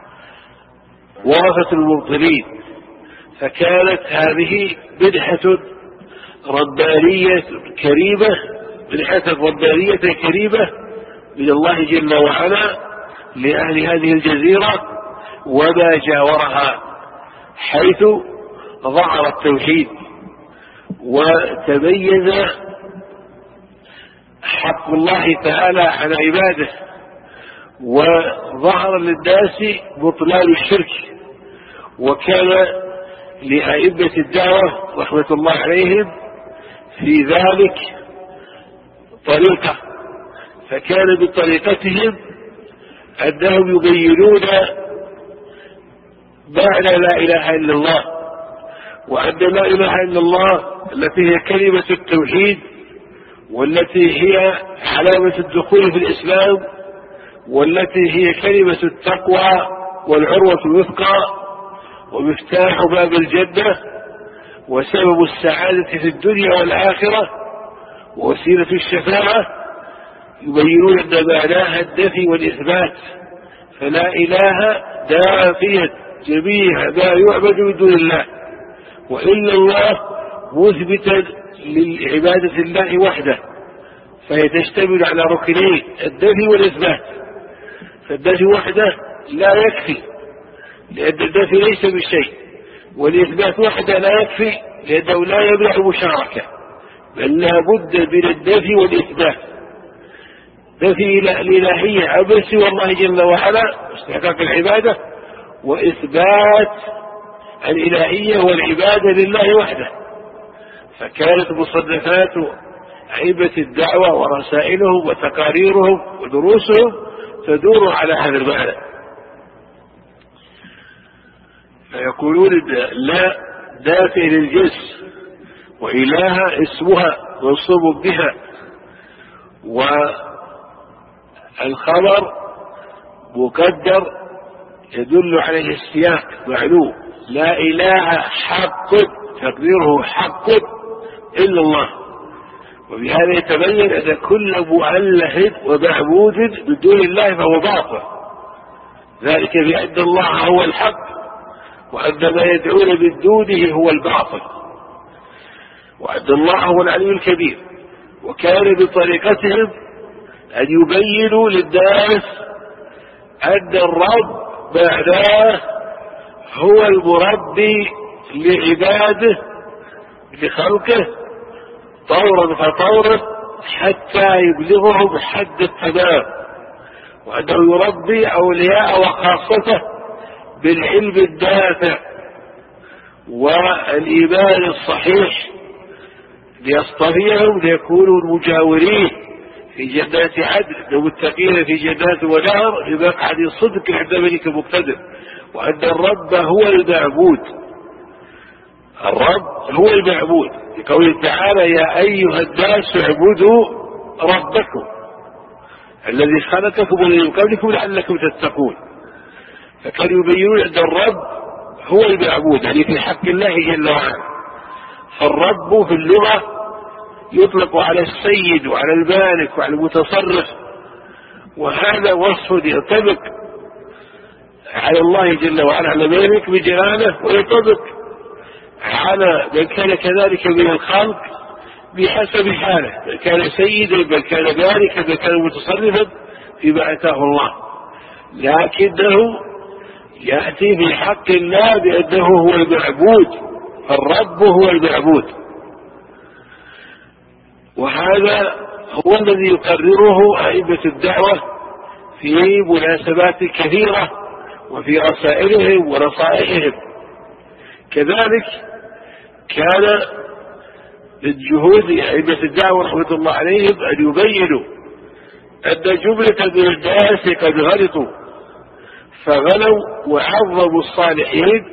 ورثة المبطلين. فكانت هذه بدعة ربانية كريمة، بدعة ربانية كريمة من الله جل وعلا لأهل هذه الجزيرة وما جاورها، حيث ظهر التوحيد وتميز حق الله تعالى على عباده، وظهر للناس بطلان الشرك. وكان لأئمة الدعوة رحمة الله عليهم في ذلك طريقة، فكان بطريقتهم أنهم يبينون معنى لا إله إلا الله، وأن لا إله إلا الله التي هي كلمة التوحيد، والتي هي علامة الدخول في الإسلام، والتي هي كلمة التقوى والعروة الوثقى ومفتاح باب الجنة وسبب السعادة في الدنيا والآخرة ووسيلة الشفاعة، يبينون أن معناها النفي والإثبات، فلا إله دافية جميع ما يعبد من دون الله، وإلا الله مثبتا لعبادة الله وحده، فهي تشتمل على ركنين: النفي والإثبات. فالنفي وحده لا يكفي، لأن النفي ليس بشيء، والإثبات وحده لا يكفي لأنه لا يمنع المشاركة، بل لا بد من النفي والإثبات. نفي الإلهية عن سوى الله جل وعلا واستحقاق العبادة، وإثبات الإلهية والعبادة لله وحده. فكانت مصنفات أئمة الدعوة ورسائلهم وتقاريرهم ودروسهم تدور على هذا المعنى، فيقولون لا دافع للجنس، وإله اسمها منصوب بها، والخبر مقدر يدل عليه السياق معلوم: لا إله حق تقديره حق إلا الله. وبهذا يتبين أن كل مؤله ومعبود من دون الله فهو باطل، ذلك بأن الله هو الحق، وأن ما يدعون من دونه هو الباطل، وأن الله هو العلي الكبير. وكان بطريقتهم أن يبينوا للناس أن الرب معناه هو المربي لعباده لخلقه طورا فطورا حتى يبلغهم حد التمام، وأنه يربي أولياء وخاصته بالعلم الدافع والإيمان الصحيح ليصطفيهم ليكونوا المجاورين في جنات عدن، المتقين في جنات ونهر في مقعد صدق عند ملك مقتدر. وأن الرب هو المعبود، الرب هو المعبود، لقوله تعالى: يا أيها الناس اعبدوا ربكم الذي خلقكم والذي قبلكم لعلكم تتقون. فكانوا يبينون أن الرب هو المعبود، يعني في حق الله جل وعلا. فالرب في اللغة يطلق على السيد وعلى المالك وعلى المتصرف، وهذا وصف ينطبق على الله جل وعلا، على مالك بجلاله، وينطبق على من كان كذلك من الخلق بحسب حاله، من كان سيدا، من كان مالكا، من كان متصرفا فيما أتاه الله. لكنه يأتي في حق الله بأنه هو المعبود، فالرب هو المعبود. وهذا هو الذي يقرره أئمة الدعوة في مناسبات كثيرة وفي رسائلهم ونصائحهم. كذلك كان من جهود أئمة الدعوة رحمة الله عليهم أن يبينوا أن جملة من الناس قد غلطوا فغلوا وعظموا الصالحين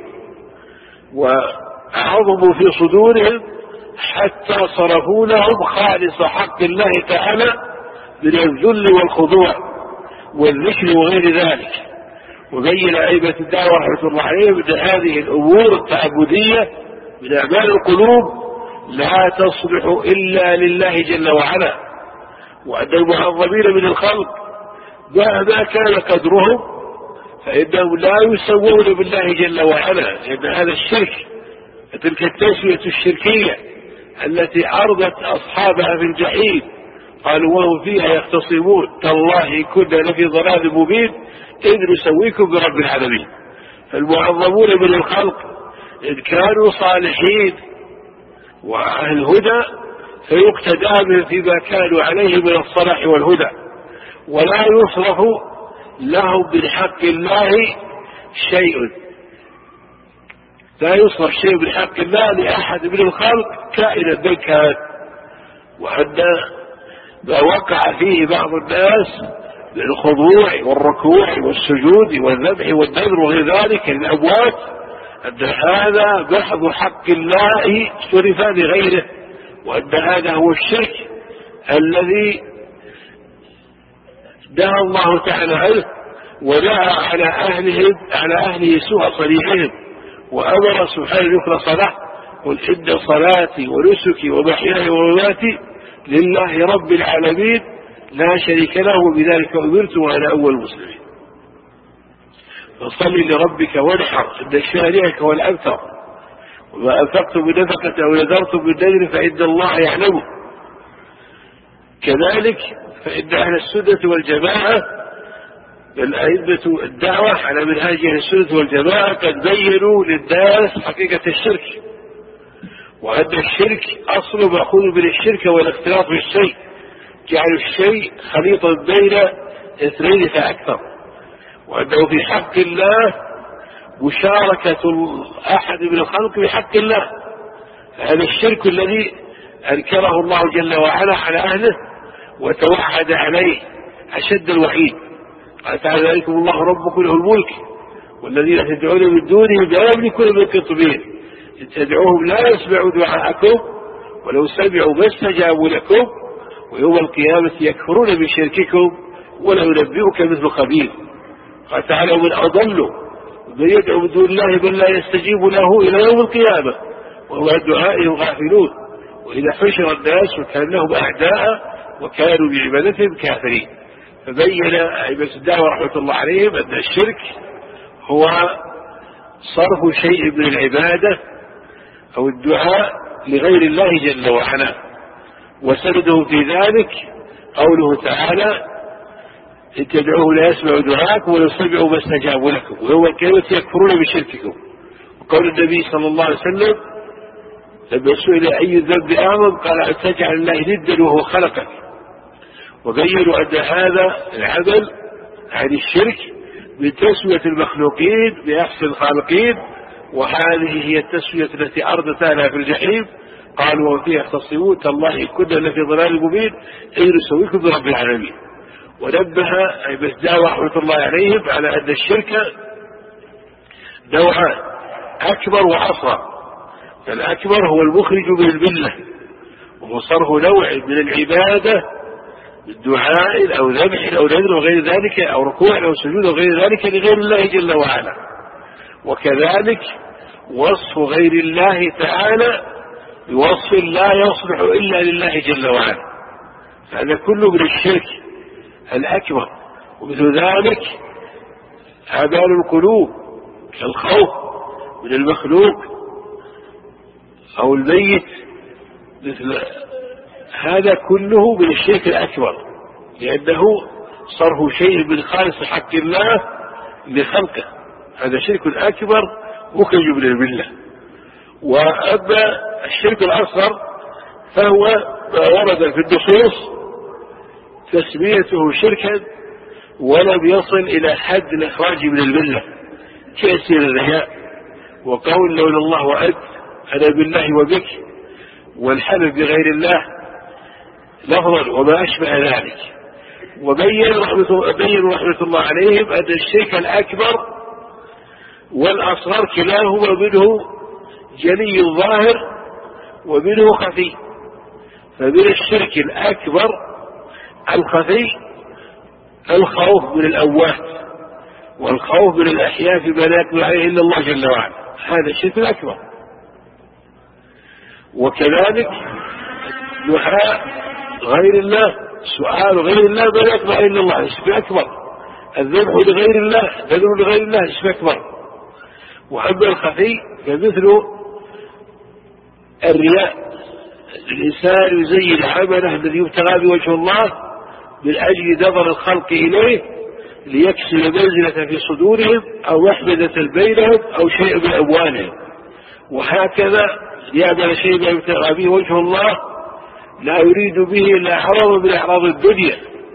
وعظموا في صدورهم حتى صرفوا لهم خالص حق الله تعالى من الذل والخضوع والذكر وغير ذلك. وبين أئمة الدعوة رحمة الله عليهم أن هذه الأمور التعبدية من أعمال القلوب لا تصلح إلا لله جل وعلا، وأن المعظمين من الخلق مهما كان قدرهم فإنهم لا يسوون بالله جل وعلا، لأن هذا الشرك تلك التسوية الشركية التي عرضت أصحابها في الجحيم قالوا وهم فيها يختصمون تالله كنا لفي ضلال مبين إذ نسويكم برب العالمين. فالمعظمون من الخلق إن كانوا صالحين وأهل هدى فيقتدى بهم فيما كانوا عليه من الصلاح والهدى، ولا يصرف لهم من حق الله شيء، لا يصرف شيء من حق الله لأحد من الخلق كائنا من كان. وأن ما وقع فيه بعض الناس من الخضوع والركوع والسجود والذبح والنذر وغير ذلك للأموات أن هذا محض حق الله صرف لغيره، وأن هذا هو الشرك الذي نهى الله تعالى عنه ونهى على أهله سوء صنيعهم، وأمر سبحانه يخلص له قل إن صلاتي ونسكي ومحياي ومماتي لله رب العالمين لا شريك له وبذلك أمرت وأنا أول المسلمين. فصل لربك وانحر إن شانئك هو الأبتر، وما أنفقتم من نفقة أو نذرتم من نذر فإن الله يعلمه. كذلك فإن أهل السنة والجماعة بل أئمة الدعوة على منهاج أهل السنة والجماعة قد بينوا للناس حقيقة الشرك، وأن الشرك أصل مأخوذ من الشرك والاختلاط بالشيء، جعل الشيء خليطا بين اثنين فأكثر، وأنه في حق الله مشاركة أحد من الخلق بحق الله. فهذا الشرك الذي أنكره الله جل وعلا على أهله وتوحد عليه أشد الوحيد. قال تعالى ذلكم الله ربكم له الملك والذين تدعون من دونه لا يملكون من قطمين إن تدعوهم لا يسمعوا دعاءكم ولو سمعوا ما استجابوا لكم ويوم القيامة يكفرون بشرككم ولا ينبئك مثل خبير. قال تعالى ومن أضل من يدعو من دون الله من لا يستجيب له إلى يوم القيامة وهو عن دعائهم غافلون وإذا حشر الناس وكان لهم أعداء وكانوا بعبادتهم كافرين. فبين أئمة الدعوة رحمة الله عليهم أن الشرك هو صرف شيء من العبادة أو الدعاء لغير الله جل وعلا، وسنده في ذلك قوله تعالى إن تدعوه لا يسمع دعاءكم ولو سمعوا ما استجابوا لكم ويوم القيامة يكفرون بشرككم. وقول النبي صلى الله عليه وسلم لما سئل أي الذنب أعظم قال أن تجعل الله ندا وهو خلقك. وبينوا أن هذا العمل عن الشرك من تسوية المخلوقين بأحسن الخالقين، وهذه هي التسوية التي أردتها لها في الجحيم. قالوا وفيها يختصمون تالله كنا لفي ضلال مبين إن نسويكم برب العالمين. ونبه أئمة الدعوة رحمة الله عليهم على أن الشرك نوعان أكبر وأصغر. الأكبر هو المخرج من الملة وهو صرف نوع من العبادة بالدعاء أو ذبح أو نذر وغير ذلك أو ركوع أو سجود وغير ذلك لغير الله جل وعلا. وكذلك وصف غير الله تعالى بوصف لا يصلح إلا لله جل وعلا، هذا كله من الشرك الأكبر. ومثل ذلك أعمال القلوب كالخوف من المخلوق أو الميت، مثل هذا كله من الشرك الأكبر، لأنه صرف شيء من خالص حق الله لخلقه، هذا شرك أكبر مخرج من الملة. وأما الشرك الأصغر فهو ما ورد في النصوص تسميته شركا ولم يصل إلى حد الإخراج من الملة، كأسر الرياء وقول لولا الله وأنت أنا بالله وبك والحلف بغير الله لفظا وما أشبه ذلك. وبين رحمة الله عليهم أن الشرك الأكبر والأصغر كلاهما منه جلي ظاهر ومنه خفي. فمن الشرك الأكبر الخفي الخوف من الأموات والخوف من الأحياء فيما لا يقدر عليه إلا الله جل وعلا، هذا الشرك الأكبر. وكذلك دعاء غير الله، سؤال غير الله ما لا يقدر إلا الله، الشرك الأكبر. الذبح لغير الله، بذل لغير الله، الشرك الأكبر. وأما الخفي فمثل الرياء، الإنسان يزين عمله الذي يبتغى بوجه الله من أجل نظر الخلق إليه ليكسر منزلة في صدورهم أو محمدة بينهم أو شيء من أموالهم، وهكذا ليعمل شيء يبتغى به وجه الله لا يريد به إلا عرض من أعراض الدنيا.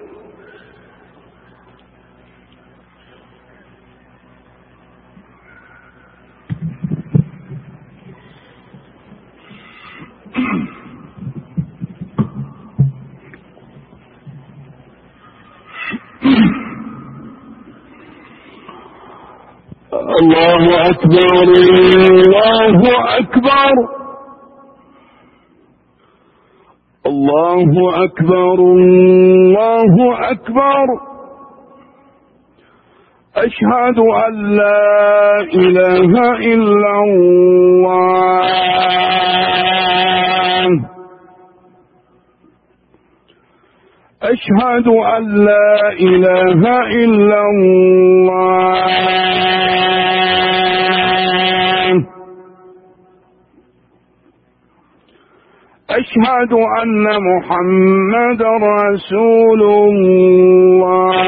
الله أكبر الله أكبر الله أكبر الله أكبر. أشهد أن لا إله إلا الله. أشهد أن لا إله إلا الله. أشهد أن محمدا رسول الله.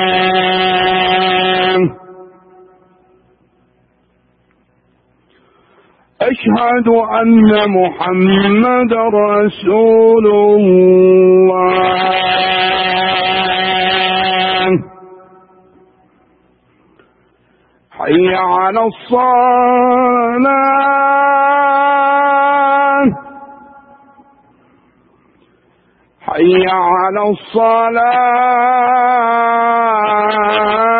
أشهد أن محمدا رسول الله. حي على الصلاة. حي على الصلاة.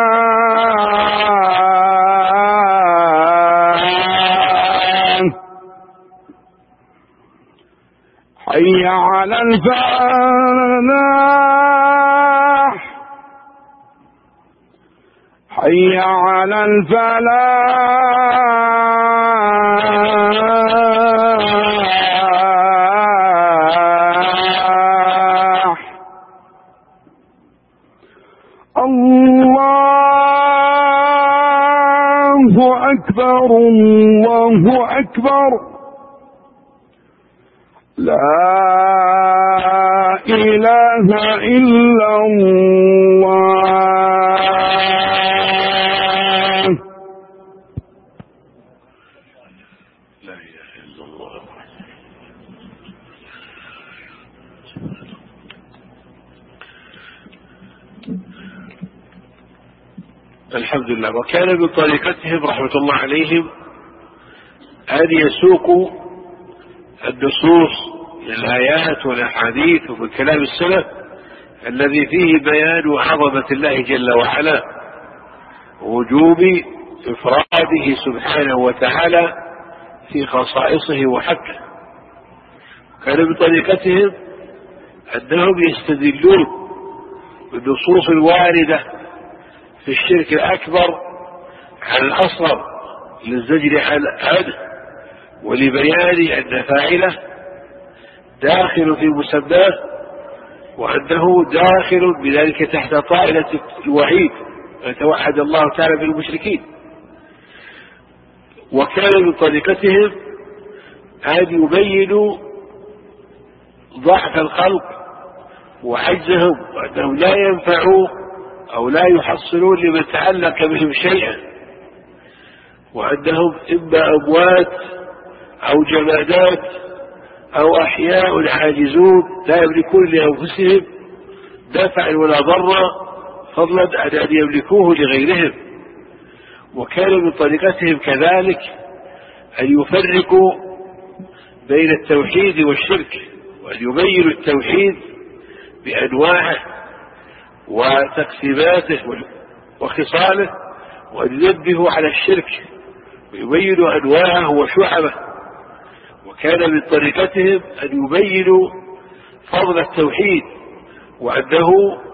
حي على الفلاح. حي على الفلاح. الله أكبر الله أكبر. لا إله إلا الله. لا إله إلا الله. الحمد لله. وكان من طريقتهم رحمة الله عليهم أن يسوقوا النصوص للآيات والأحاديث ومن كلام السلف الذي فيه بيان عظمة الله جل وعلا ووجوب إفراده سبحانه وتعالى في خصائصه وحقه. كان من طريقتهم أنهم يستدلون بالنصوص الواردة في الشرك الأكبر على الأصغر للزجر عنه ولبيان أن فاعله داخل في مسماه وأنه داخل بذلك تحت طائلة الوعيد يتوحد الله تعالى بالمشركين. وكان من طريقتهم أن يبينوا ضعف الخلق وعجزهم وأنهم لا ينفعوا أو لا يحصلون لمن تعلق بهم شيئا، وأنهم إما أموات أو جمادات أو أحياء عاجزون لا يملكون لأنفسهم دافعا ولا ضرا فضلا عن أن يملكوه لغيرهم. وكان من طريقتهم كذلك أن يفرقوا بين التوحيد والشرك وأن يبينوا التوحيد بأنواعه وتقسيماته وخصاله، وأن ينبهوا على الشرك ويبينوا أنواعه وشعبه. وكان من طريقتهم أن يبينوا فضل التوحيد، وأنه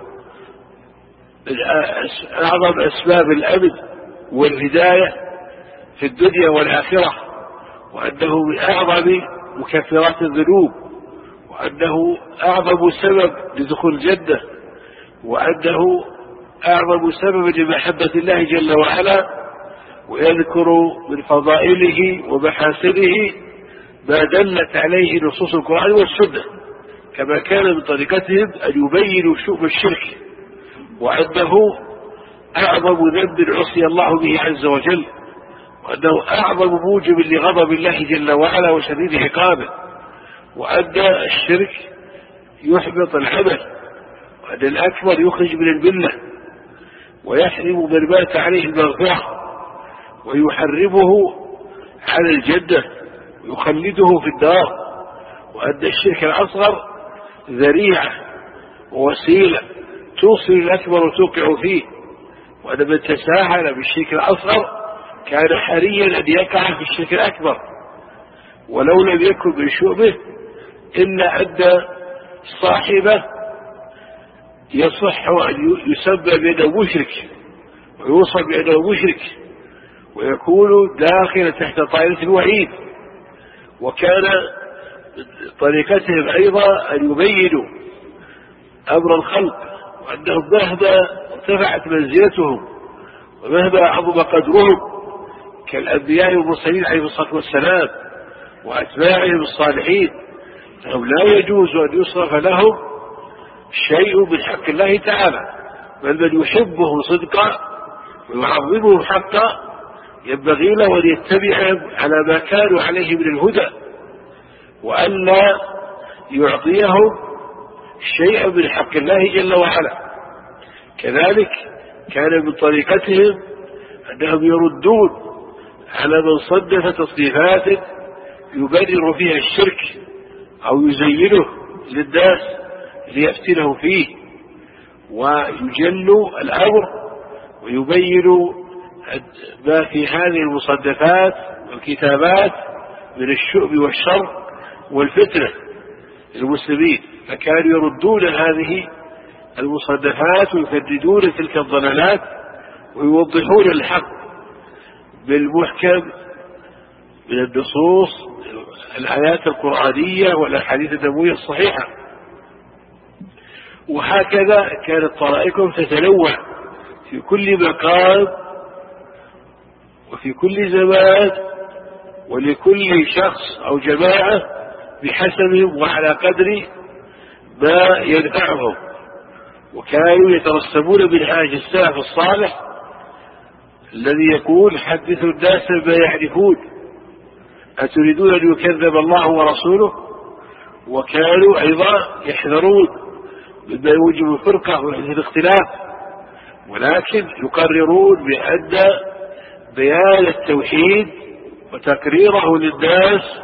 من أعظم أسباب الأمن والهداية في الدنيا والآخرة، وأنه من أعظم مكفرات الذنوب، وأنه أعظم سبب لدخول الجنة، وأنه أعظم سبب لمحبة الله جل وعلا. ويذكر من فضائله ومحاسنه ما دلت عليه نصوص القرآن والسنة، كما كان من طريقتهم أن يبينوا شؤم الشرك، وأنه أعظم ذنب عصي الله به عز وجل، وأنه أعظم موجب لغضب الله جل وعلا وشديد عقابه، وأن الشرك يحبط العمل، وأن الأكبر يخرج من الملة ويحرم من مات عليه المغفرة، ويحرمه على الجنة ويخلده في الدار، وأن الشرك الأصغر ذريعة ووسيلة توصل الأكبر وتوقع فيه، وأن من تساهل بالشرك الأصغر كان حريا أن يقع في الشرك الأكبر، ولو لم يكن من شؤمه إلا أن صاحبه يصح أن يسمى بأنه مشرك ويوصف بأنه مشرك ويكون داخل تحت طائلة الوعيد. وكان طريقتهم أيضا أن يبينوا أمر الخلق، وأنهم مهما ارتفعت منزلتهم ومهما عظم قدرهم كالأنبياء والمرسلين عليهم الصلاة والسلام وأتباعهم الصالحين، فهم لا يجوز أن يصرف لهم شيء من حق الله تعالى، بل من يحبه صدقا ويعظمه حقا ينبغي له أن يتبعهم على ما كانوا عليه من الهدى، وألا يعطيهم شيئا من حق الله جل وعلا. كذلك كان من طريقتهم أنهم يردون على من صنف تصنيفات يبرر فيها الشرك أو يزينه للناس ليفتنه فيه، ويجل الأمر ويبين ما في هذه المصنفات والكتابات من الشؤم والشر والفتنة المسلمين. فكانوا يردون هذه المصنفات ويفندون تلك الضلالات ويوضحون الحق بالمحكم من النصوص الآيات القرآنية والأحاديث النبوية الصحيحة. وهكذا كانت طرائقهم تتنوع في كل مقام وفي كل زمان ولكل شخص أو جماعة بحسبهم وعلى قدر ما ينفعهم. وكانوا يترسمون منهاج السلف الصالح الذي يقول حدثوا الناس ما يعرفون أتريدون أن يكذب الله ورسوله. وكانوا أيضا يحذرون مما يوجب الفرقة ويحدث الاختلاف، ولكن يقررون بأن بيان التوحيد وتقريره للناس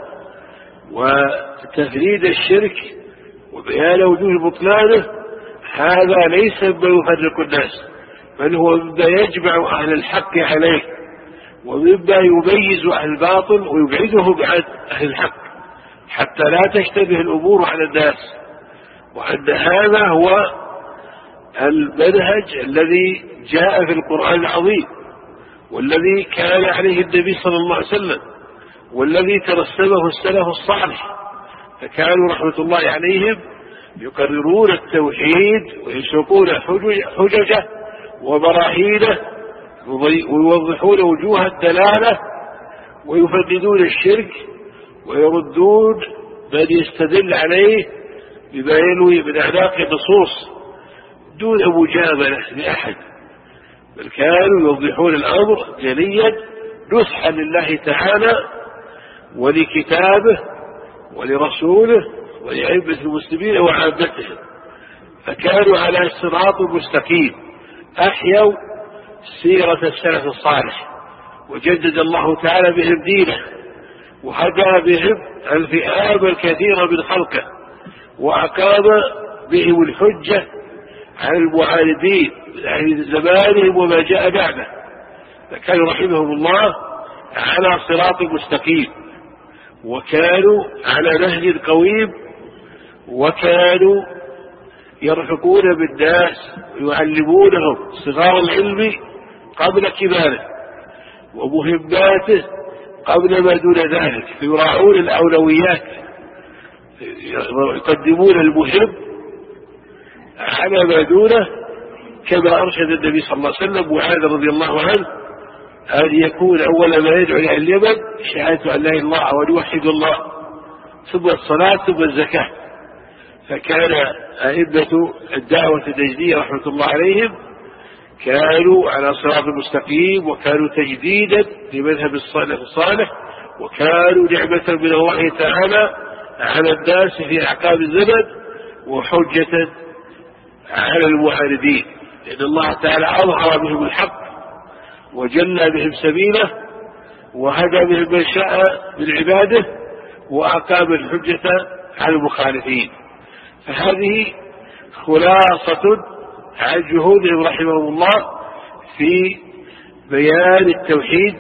وتفريد الشرك وبيان وجوه بطلانه هذا ليس مما يفرق الناس، بل هو مما يجمع أهل الحق عليه ومما يميز أهل الباطل ويبعدهم عن أهل الحق حتى لا تشتبه الأمور على الناس. وأن هذا هو المنهج الذي جاء في القرآن العظيم والذي كان عليه النبي صلى الله عليه وسلم والذي ترسمه السلف الصالح، فكانوا رحمة الله عليهم يقررون التوحيد ويسوقون حججه وبراهينه ويوضحون وجوه الدلالة ويفندون الشرك ويردون من يستدل عليه بما ينوي من أعناق النصوص دون مجاملة لأحد، بل كانوا يوضحون الأمر جليا نصحا لله تعالى ولكتابه ولرسوله ولأئمة المسلمين وعامتهم. فكانوا على الصراط المستقيم، أحيوا سيرة السلف الصالح وجدد الله تعالى بهم دينه وهدى بهم الفئام الكثيرة من خلقه وأقام بهم الحجة على المعاندين من أهل زمانهم وما جاء بعده، فكانوا رحمهم الله على صراط مستقيم، وكانوا على نهج قويم، وكانوا يرفقون بالناس ويعلمونهم صغار العلم قبل كباره ومهماته قبل ما دون ذلك، فيراعون الأولويات، يقدمون المهم على ما دونه، كما أرشد النبي صلى الله عليه وسلم معاذ رضي الله عنه أن يكون أول ما يدعو إلى اليمن شهادة أن لا إله إلا الله وأن يوحد الله، ثم الصلاة ثم الزكاة. فكان أئمة الدعوة النجدية رحمة الله عليهم كانوا على صراط مستقيم، وكانوا تجديدا لمذهب الصالح، وكانوا نعمة من الله تعالى على الناس في أعقاب الزمن وحجة على المعاندين، لأن الله تعالى أظهر بهم الحق وجلى بهم سبيله وهدى بهم من شاء من عباده وأقام الحجة على المخالفين. فهذه خلاصة عن جهودهم رحمهم الله في بيان التوحيد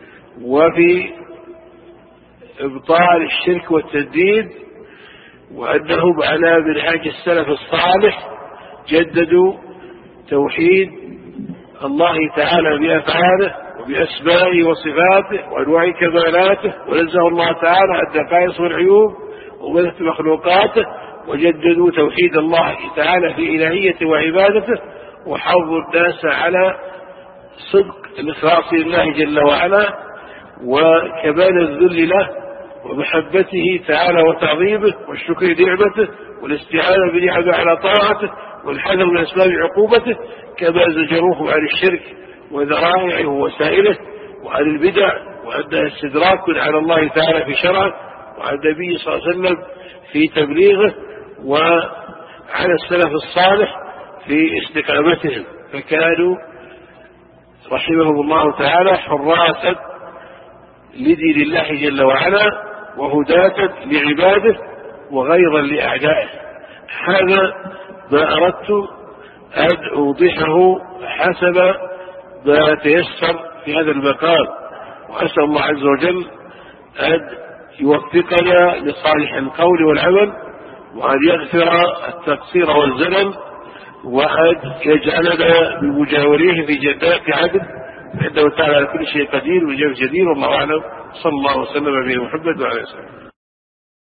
وفي إبطال الشرك والتنديد، وأنهم على منهاج السلف الصالح جددوا توحيد الله تعالى بأفعاله وبأسمائه وصفاته وأنواع كمالاته، ونزه الله تعالى عن النقائص والعيوب ومثل مخلوقاته، وجددوا توحيد الله تعالى في إلهيته وعبادته، وحرضوا الناس على صدق الإخلاص لله جل وعلا وكمال الذل له ومحبته تعالى وتعظيمه والشكر لنعمته والاستعانة بنعمه على طاعته والحذر من أسباب عقوبته، كما زجروه عن الشرك وذرائعه ووسائله وعن البدع وأنها استدراك على الله تعالى في شرعه وعن النبي صلى الله عليه وسلم في تبليغه وعلى السلف الصالح في استقامتهم. فكانوا رحمهم الله تعالى حراسا لدين الله جل وعلا وهداة لعباده وغيرا لأعدائه. هذا ما أردت أن أوضحه حسب ما تيسر في هذا المقام، وأسأل الله عز وجل أن يوفقنا لصالح القول والعمل، وأن يغفر التقصير والزلل، وأن يجعلنا بمجاوريه في جنات عدن، فإنه تعالى على كل شيء قدير وجل جدير. والله أعلم. صلى الله وسلم على محمد وعلى آله وسلم.